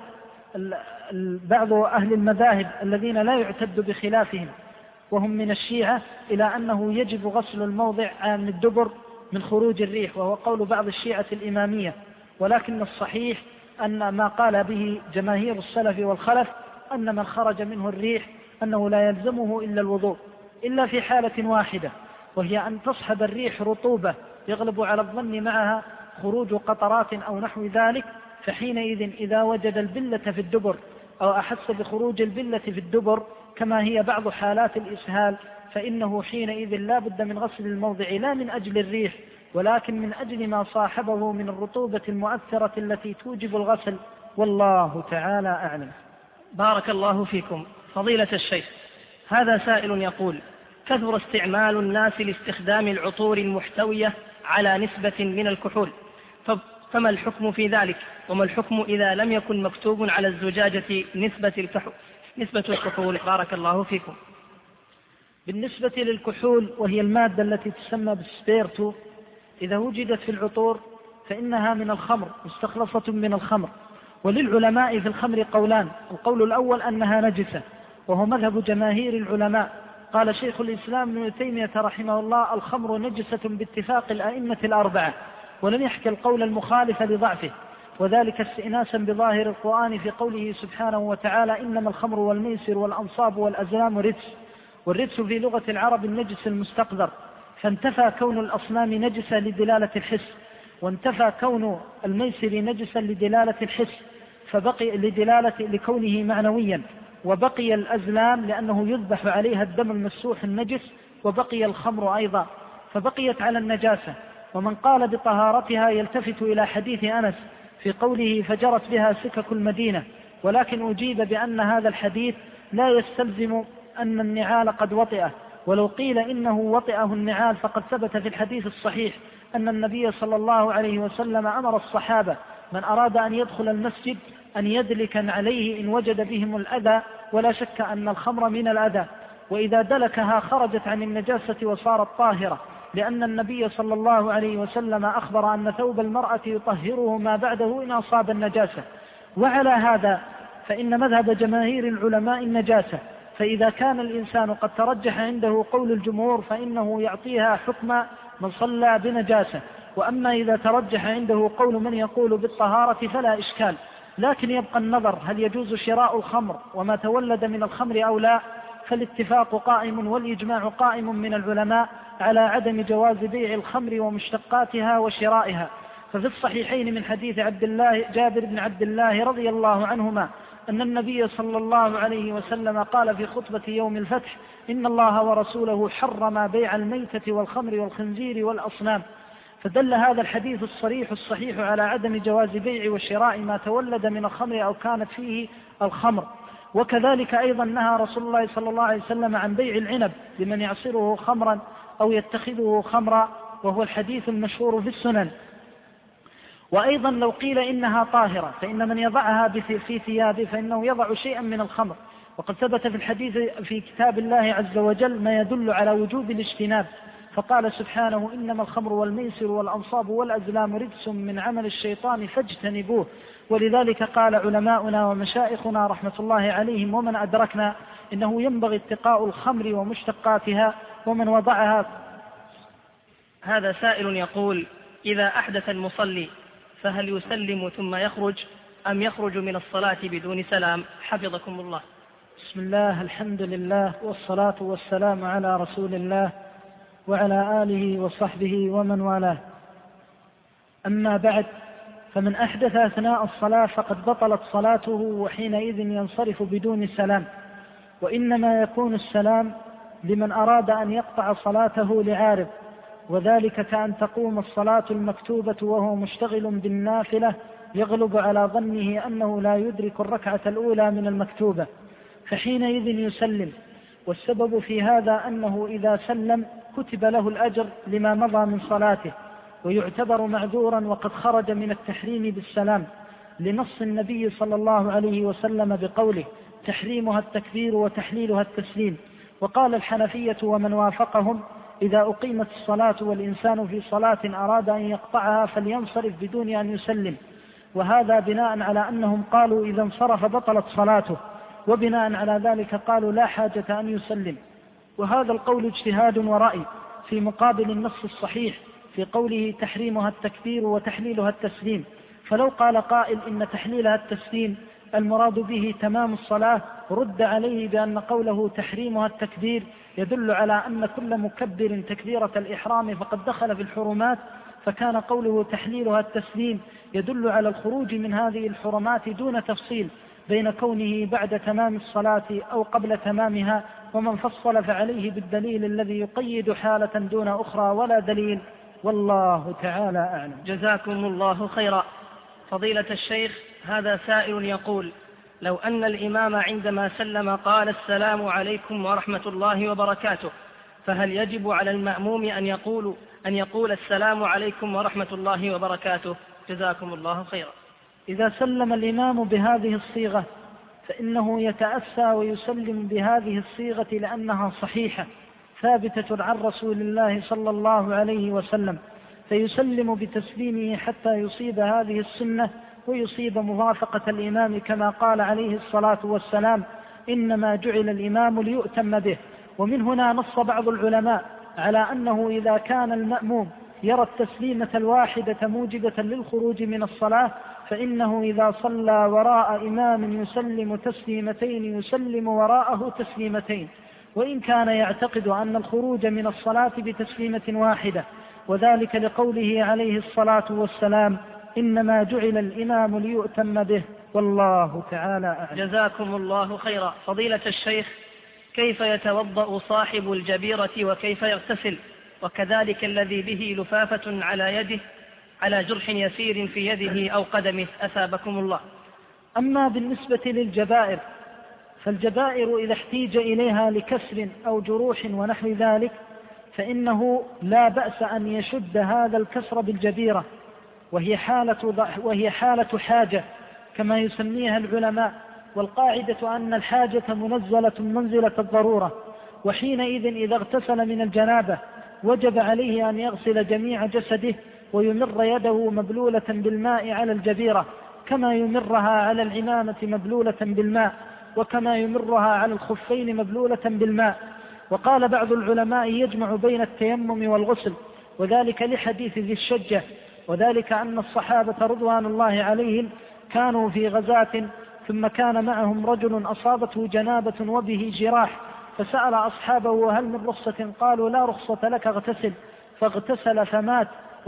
بعض أهل المذاهب الذين لا يعتد بخلافهم وهم من الشيعة إلى أنه يجب غسل الموضع عن الدبر من خروج الريح، وهو قول بعض الشيعة الإمامية. ولكن الصحيح أن ما قال به جماهير السلف والخلف أن من خرج منه الريح أنه لا يلزمه إلا الوضوء، إلا في حالة واحدة، وهي أن تصحب الريح رطوبة يغلب على الظن معها خروج قطرات أو نحو ذلك، فحينئذ إذا وجد البلة في الدبر أو أحس بخروج البلة في الدبر كما هي بعض حالات الإسهال، فإنه حينئذ لا بد من غسل الموضع، لا من أجل الريح ولكن من أجل ما صاحبه من الرطوبة المؤثرة التي توجب الغسل، والله تعالى أعلم. بارك الله فيكم. فضيلة الشيخ، هذا سائل يقول: كثر استعمال الناس لاستخدام العطور المحتوية على نسبة من الكحول، فما الحكم في ذلك؟ وما الحكم إذا لم يكن مكتوب على الزجاجة نسبة الكحول؟ بارك الله فيكم. بالنسبة للكحول، وهي المادة التي تسمى بالسبيرتو، إذا وجدت في العطور فإنها من الخمر، مستخلصة من الخمر. وللعلماء في الخمر قولان: القول الأول أنها نجسة، وهو مذهب جماهير العلماء. قال شيخ الإسلام ابن تيمية رحمه الله: الخمر نجسة باتفاق الأئمة 4، ولم يحكي القول المخالف لضعفه، وذلك استئناسا بظاهر القرآن في قوله سبحانه وتعالى: إنما الخمر والميسر والأنصاب والأزلام رجس. والرجس في لغة العرب النجس المستقذر، فانتفى كون الأصنام نجسة لدلالة الحس، وانتفى كون الميسر نجسا لدلالة الحس، فبقي لكونه معنويا، وبقي الأزلام لأنه يذبح عليها الدم المسوح النجس، وبقي الخمر أيضا فبقيت على النجاسة. ومن قال بطهارتها يلتفت إلى حديث أنس في قوله: فجرت بها سكك المدينة، ولكن أجيب بأن هذا الحديث لا يستلزم أن النعال قد وطئه، ولو قيل إنه وطئه النعال فقد ثبت في الحديث الصحيح أن النبي صلى الله عليه وسلم أمر الصحابة من أراد أن يدخل المسجد أن يدلك عليه إن وجد بهم الأذى، ولا شك أن الخمر من الأذى. وإذا دلكها خرجت عن النجاسة وصارت طاهرة، لأن النبي صلى الله عليه وسلم أخبر أن ثوب المرأة يطهره ما بعده إن أصاب النجاسة. وعلى هذا فإن مذهب جماهير العلماء النجاسة، فإذا كان الإنسان قد ترجح عنده قول الجمهور فإنه يعطيها حكم من صلى بنجاسة، وأما إذا ترجح عنده قول من يقول بالطهارة فلا إشكال. لكن يبقى النظر هل يجوز شراء الخمر وما تولد من الخمر أو لا، فالاتفاق قائم والإجماع قائم من العلماء على عدم جواز بيع الخمر ومشتقاتها وشرائها. ففي الصحيحين من حديث جابر بن عبد الله رضي الله عنهما أن النبي صلى الله عليه وسلم قال في خطبة يوم الفتح: إن الله ورسوله حرم بيع الميتة والخمر والخنزير والأصنام. فدل هذا الحديث الصحيح على عدم جواز بيع وشراء ما تولد من الخمر أو كانت فيه الخمر. وكذلك أيضا نهى رسول الله صلى الله عليه وسلم عن بيع العنب لمن يعصره خمرا أو يتخذه خمرا، وهو الحديث المشهور في السنن. وأيضا لو قيل إنها طاهرة فإن من يضعها في ثيابه فإنه يضع شيئا من الخمر، وقد ثبت في الحديث في كتاب الله عز وجل ما يدل على وجوب الاجتناب، فقال سبحانه: إنما الخمر والميسر والأنصاب والأزلام رجس من عمل الشيطان فاجتنبوه. ولذلك قال علماؤنا ومشائخنا رحمة الله عليهم ومن أدركنا إنه ينبغي اتقاء الخمر ومشتقاتها ومن وضعها. هذا سائل يقول: إذا أحدث المصلي فهل يسلم ثم يخرج أم يخرج من الصلاة بدون سلام؟ حفظكم الله. بسم الله، الحمد لله، والصلاة والسلام على رسول الله وعلى آله وصحبه ومن والاه. أما بعد، فمن أحدث أثناء الصلاة فقد بطلت صلاته، وحينئذ ينصرف بدون سلام، وإنما يكون السلام لمن أراد أن يقطع صلاته لعارض، وذلك كأن تقوم الصلاة المكتوبة وهو مشتغل بالنافلة يغلب على ظنه أنه لا يدرك الركعة الأولى من المكتوبة، فحينئذ يسلم. والسبب في هذا أنه إذا سلم كتب له الأجر لما مضى من صلاته، ويعتبر معذورا وقد خرج من التحريم بالسلام، لنص النبي صلى الله عليه وسلم بقوله: تحريمها التكبير وتحليلها التسليم. وقال الحنفية ومن وافقهم: إذا أقيمت الصلاة والإنسان في صلاة أراد أن يقطعها فلينصرف بدون أن يسلم، وهذا بناء على أنهم قالوا إذا انصرف بطلت صلاته، وبناء على ذلك قالوا لا حاجة أن يسلم. وهذا القول اجتهاد ورأي في مقابل النص الصحيح في قوله: تحريمها التكبير وتحليلها التسليم. فلو قال قائل إن تحليلها التسليم المراد به تمام الصلاة، رد عليه بأن قوله تحريمها التكبير يدل على أن كل مكبر تكبيرة الإحرام فقد دخل في الحرمات، فكان قوله تحليلها التسليم يدل على الخروج من هذه الحرمات دون تفصيل بين كونه بعد تمام الصلاة أو قبل تمامها. ومن فصل فعليه بالدليل الذي يقيد حالة دون أخرى ولا دليل، والله تعالى أعلم. جزاكم الله خيرا. فضيلة الشيخ، هذا سائل يقول: لو أن الإمام عندما سلم قال السلام عليكم ورحمة الله وبركاته، فهل يجب على المأموم أن يقول السلام عليكم ورحمة الله وبركاته؟ جزاكم الله خيرا. إذا سلم الإمام بهذه الصيغة فإنه يتأسى ويسلم بهذه الصيغة لأنها صحيحة ثابتة عن رسول الله صلى الله عليه وسلم، فيسلم بتسليمه حتى يصيب هذه السنة ويصيب موافقة الإمام، كما قال عليه الصلاة والسلام: إنما جعل الإمام ليؤتم به. ومن هنا نص بعض العلماء على أنه إذا كان المأموم يرى التسليمة الواحدة موجبة للخروج من الصلاة، فإنه إذا صلى وراء إمام يسلم تسليمتين يسلم وراءه تسليمتين، وإن كان يعتقد أن الخروج من الصلاة بتسليمة واحدة، وذلك لقوله عليه الصلاة والسلام: إنما جعل الإمام ليؤتم به، والله تعالى أعلم. جزاكم الله خيرا. فضيلة الشيخ، كيف يتوضأ صاحب الجبيرة وكيف يغتسل؟ وكذلك الذي به لفافة على يده على جرح يسير في يده أو قدمه، أثابكم الله. أما بالنسبة للجبائر فالجبائر إذا احتيج إليها لكسر أو جروح ونحو ذلك فإنه لا بأس أن يشد هذا الكسر بالجبيرة، وهي حالة حاجة كما يسميها العلماء، والقاعدة أن الحاجة منزلة منزلة الضرورة، وحينئذ إذا اغتسل من الجنابة وجب عليه أن يغسل جميع جسده ويمر يده مبلولة بالماء على الجبيرة كما يمرها على العمامة مبلولة بالماء، وكما يمرها على الخفين مبلولة بالماء. وقال بعض العلماء يجمع بين التيمم والغسل، وذلك لحديث ذي الشجة، وذلك أن الصحابة رضوان الله عليهم كانوا في غزاة ثم كان معهم رجل أصابته جنابة وبه جراح، فسأل أصحابه هل من رخصة؟ قالوا لا رخصة لك، اغتسل. فاغتسل فمات.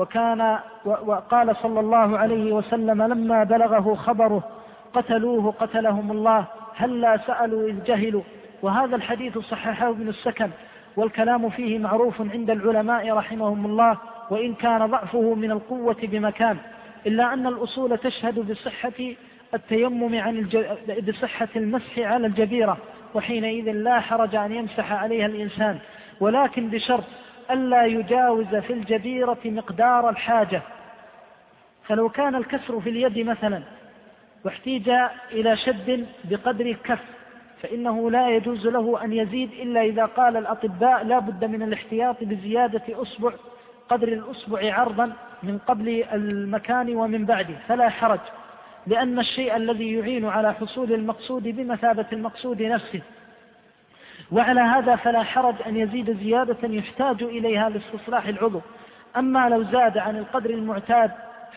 وقال صلى الله عليه وسلم لما بلغه خبره قتلوه قتلهم الله، هلا سألوا إذ جهلوا. وهذا الحديث صححه ابن السكن، والكلام فيه معروف عند العلماء رحمهم الله، وإن كان ضعفه من القوة بمكان، إلا أن الأصول تشهد بصحة التيمم بصحة المسح على الجبيرة، وحينئذ لا حرج أن يمسح عليها الإنسان، ولكن بشرط ألا يجاوز في الجبيرة مقدار الحاجة. فلو كان الكسر في اليد مثلا واحتيج إلى شد بقدر الكف فإنه لا يجوز له أن يزيد، إلا إذا قال الأطباء لا بد من الاحتياط بزيادة أصبع قدر الأصبع عرضا من قبل المكان ومن بعده، فلا حرج، لأن الشيء الذي يعين على حصول المقصود بمثابة المقصود نفسه. وعلى هذا فلا حرج أن يزيد زيادة يحتاج إليها لاستصلاح العضو. أما لو زاد عن القدر المعتاد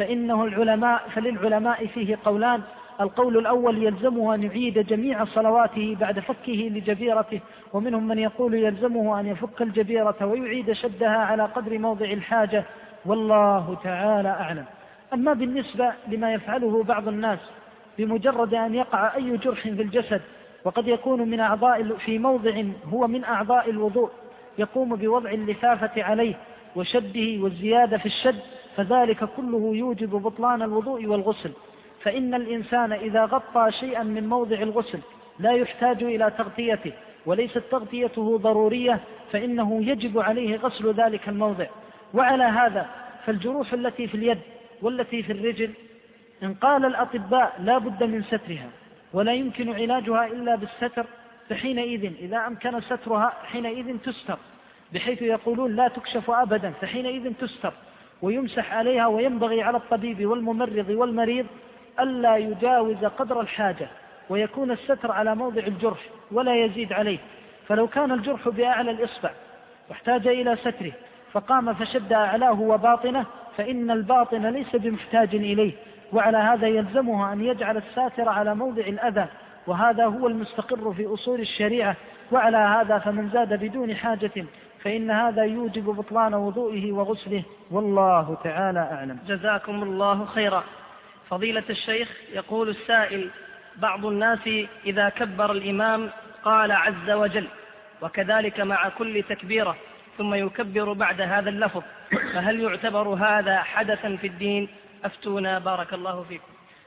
فللعلماء فيه قولان: القول الأول يلزمه أن يعيد جميع صلواته بعد فكه لجبيرته، ومنهم من يقول يلزمه أن يفك الجبيرة ويعيد شدها على قدر موضع الحاجة، والله تعالى أعلم. أما بالنسبة لما يفعله بعض الناس بمجرد أن يقع أي جرح في الجسد وقد يكون من أعضاء في موضع هو من أعضاء الوضوء، يقوم بوضع اللفافة عليه وشده والزيادة في الشد، فذلك كله يوجب بطلان الوضوء والغسل. فإن الإنسان إذا غطى شيئا من موضع الغسل لا يحتاج إلى تغطيته وليست تغطيته ضرورية، فإنه يجب عليه غسل ذلك الموضع. وعلى هذا فالجروح التي في اليد والتي في الرجل إن قال الأطباء لا بد من سترها ولا يمكن علاجها إلا بالستر، فحينئذ إذا أمكن سترها حينئذ تستر، بحيث يقولون لا تكشف أبدا، فحينئذ تستر ويمسح عليها. وينبغي على الطبيب والممرض والمريض ألا يجاوز قدر الحاجة، ويكون الستر على موضع الجرح ولا يزيد عليه. فلو كان الجرح بأعلى الإصبع واحتاج إلى ستره فقام فشد أعلاه وباطنه، فإن الباطن ليس بمحتاج إليه، وعلى هذا يلزمه أن يجعل الساتر على موضع الأذى، وهذا هو المستقر في أصول الشريعة. وعلى هذا فمن زاد بدون حاجة فإن هذا يوجب بطلان وضوئه وغسله، والله تعالى أعلم. جزاكم الله خيرا. فضيلة الشيخ، يقول السائل: بعض الناس إذا كبر الإمام قال عز وجل، وكذلك مع كل تكبيرة، ثم يكبر بعد هذا اللفظ، فهل يعتبر هذا حدثا في الدين؟ أفتونا بارك الله فيكم.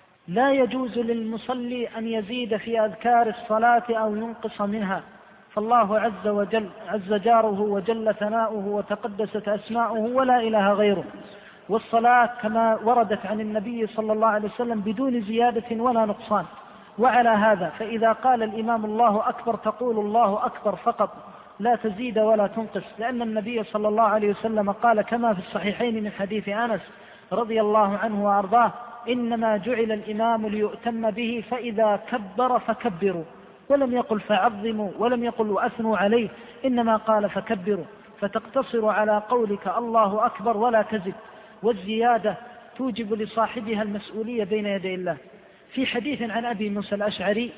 لا يجوز للمصلي أن يزيد في أذكار الصلاة أو ينقص منها، فالله عز وجل عز جاره وجل ثناؤه وتقدست أسماؤه ولا إله غيره، والصلاة كما وردت عن النبي صلى الله عليه وسلم بدون زيادة ولا نقصان. وعلى هذا فإذا قال الإمام الله أكبر تقول الله أكبر فقط، لا تزيد ولا تنقص، لأن النبي صلى الله عليه وسلم قال كما في الصحيحين من حديث أنس رضي الله عنه وأرضاه: إنما جعل الإمام ليؤتم به، فإذا كبر فكبروا، ولم يقل فعظموا ولم يقل وأثنوا عليه، إنما قال فكبروا، فتقتصر على قولك الله أكبر ولا تزد، والزيادة توجب لصاحبها المسؤولية بين يدي الله. في حديث عن أبي موسى الأشعري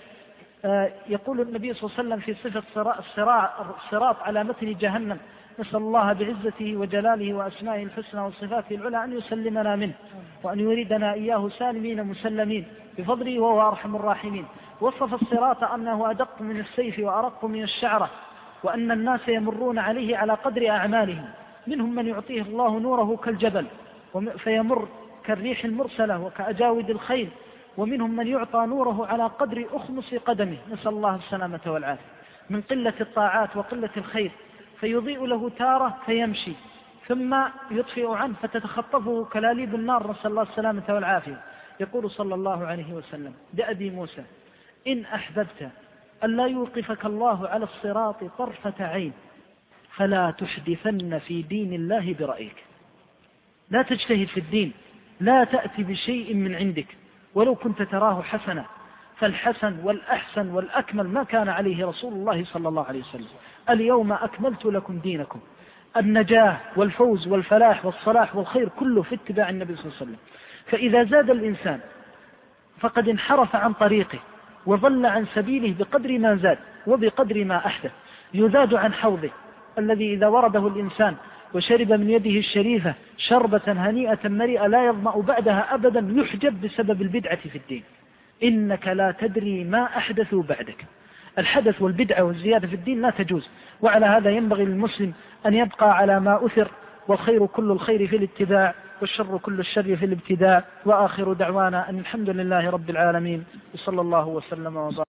يقول النبي صلى الله عليه وسلم في صفة الصراط على متن جهنم: نسأل الله بعزته وجلاله وأسمائه الحسنى وصفاته العلى أن يسلمنا منه وأن يريدنا إياه سالمين مسلمين بفضله وهو أرحم الراحمين. وصف الصراط أنه أدق من السيف وأرق من الشعرة، وأن الناس يمرون عليه على قدر أعمالهم، منهم من يعطيه الله نوره كالجبل فيمر كالريح المرسلة وكأجاود الخيل، ومنهم من يعطى نوره على قدر أخمص قدمه، نسأل الله السلامة والعافية، من قلة الطاعات وقلة الخير، فيضيء له تارة فيمشي ثم يطفئ عنه فتتخطفه كلاليب النار، نسأل الله السلامة والعافية. يقول صلى الله عليه وسلم بأبي موسى: إن أحببت ألا يوقفك الله على الصراط طرفة عين، فلا تحدثن في دين الله برأيك. لا تجتهد في الدين، لا تأتي بشيء من عندك ولو كنت تراه حسنا، فالحسن والأحسن والأكمل ما كان عليه رسول الله صلى الله عليه وسلم. اليوم أكملت لكم دينكم. النجاة والفوز والفلاح والصلاح والخير كله في اتباع النبي صلى الله عليه وسلم. فإذا زاد الإنسان فقد انحرف عن طريقه وضل عن سبيله بقدر ما زاد وبقدر ما أحدث. يذاد عن حوضه الذي إذا ورده الإنسان وشرب من يده الشريفة شربة هنيئة مريئة لا يظمأ بعدها أبدا، يحجب بسبب البدعة في الدين. إنك لا تدري ما أحدثوا بعدك. الحدث والبدعة والزيادة في الدين لا تجوز، وعلى هذا ينبغي للمسلم أن يبقى على ما أثر، والخير كل الخير في الاتباع، والشر كل الشر في الابتداع. وآخر دعوانا أن الحمد لله رب العالمين، وصلى الله وسلم وبارك.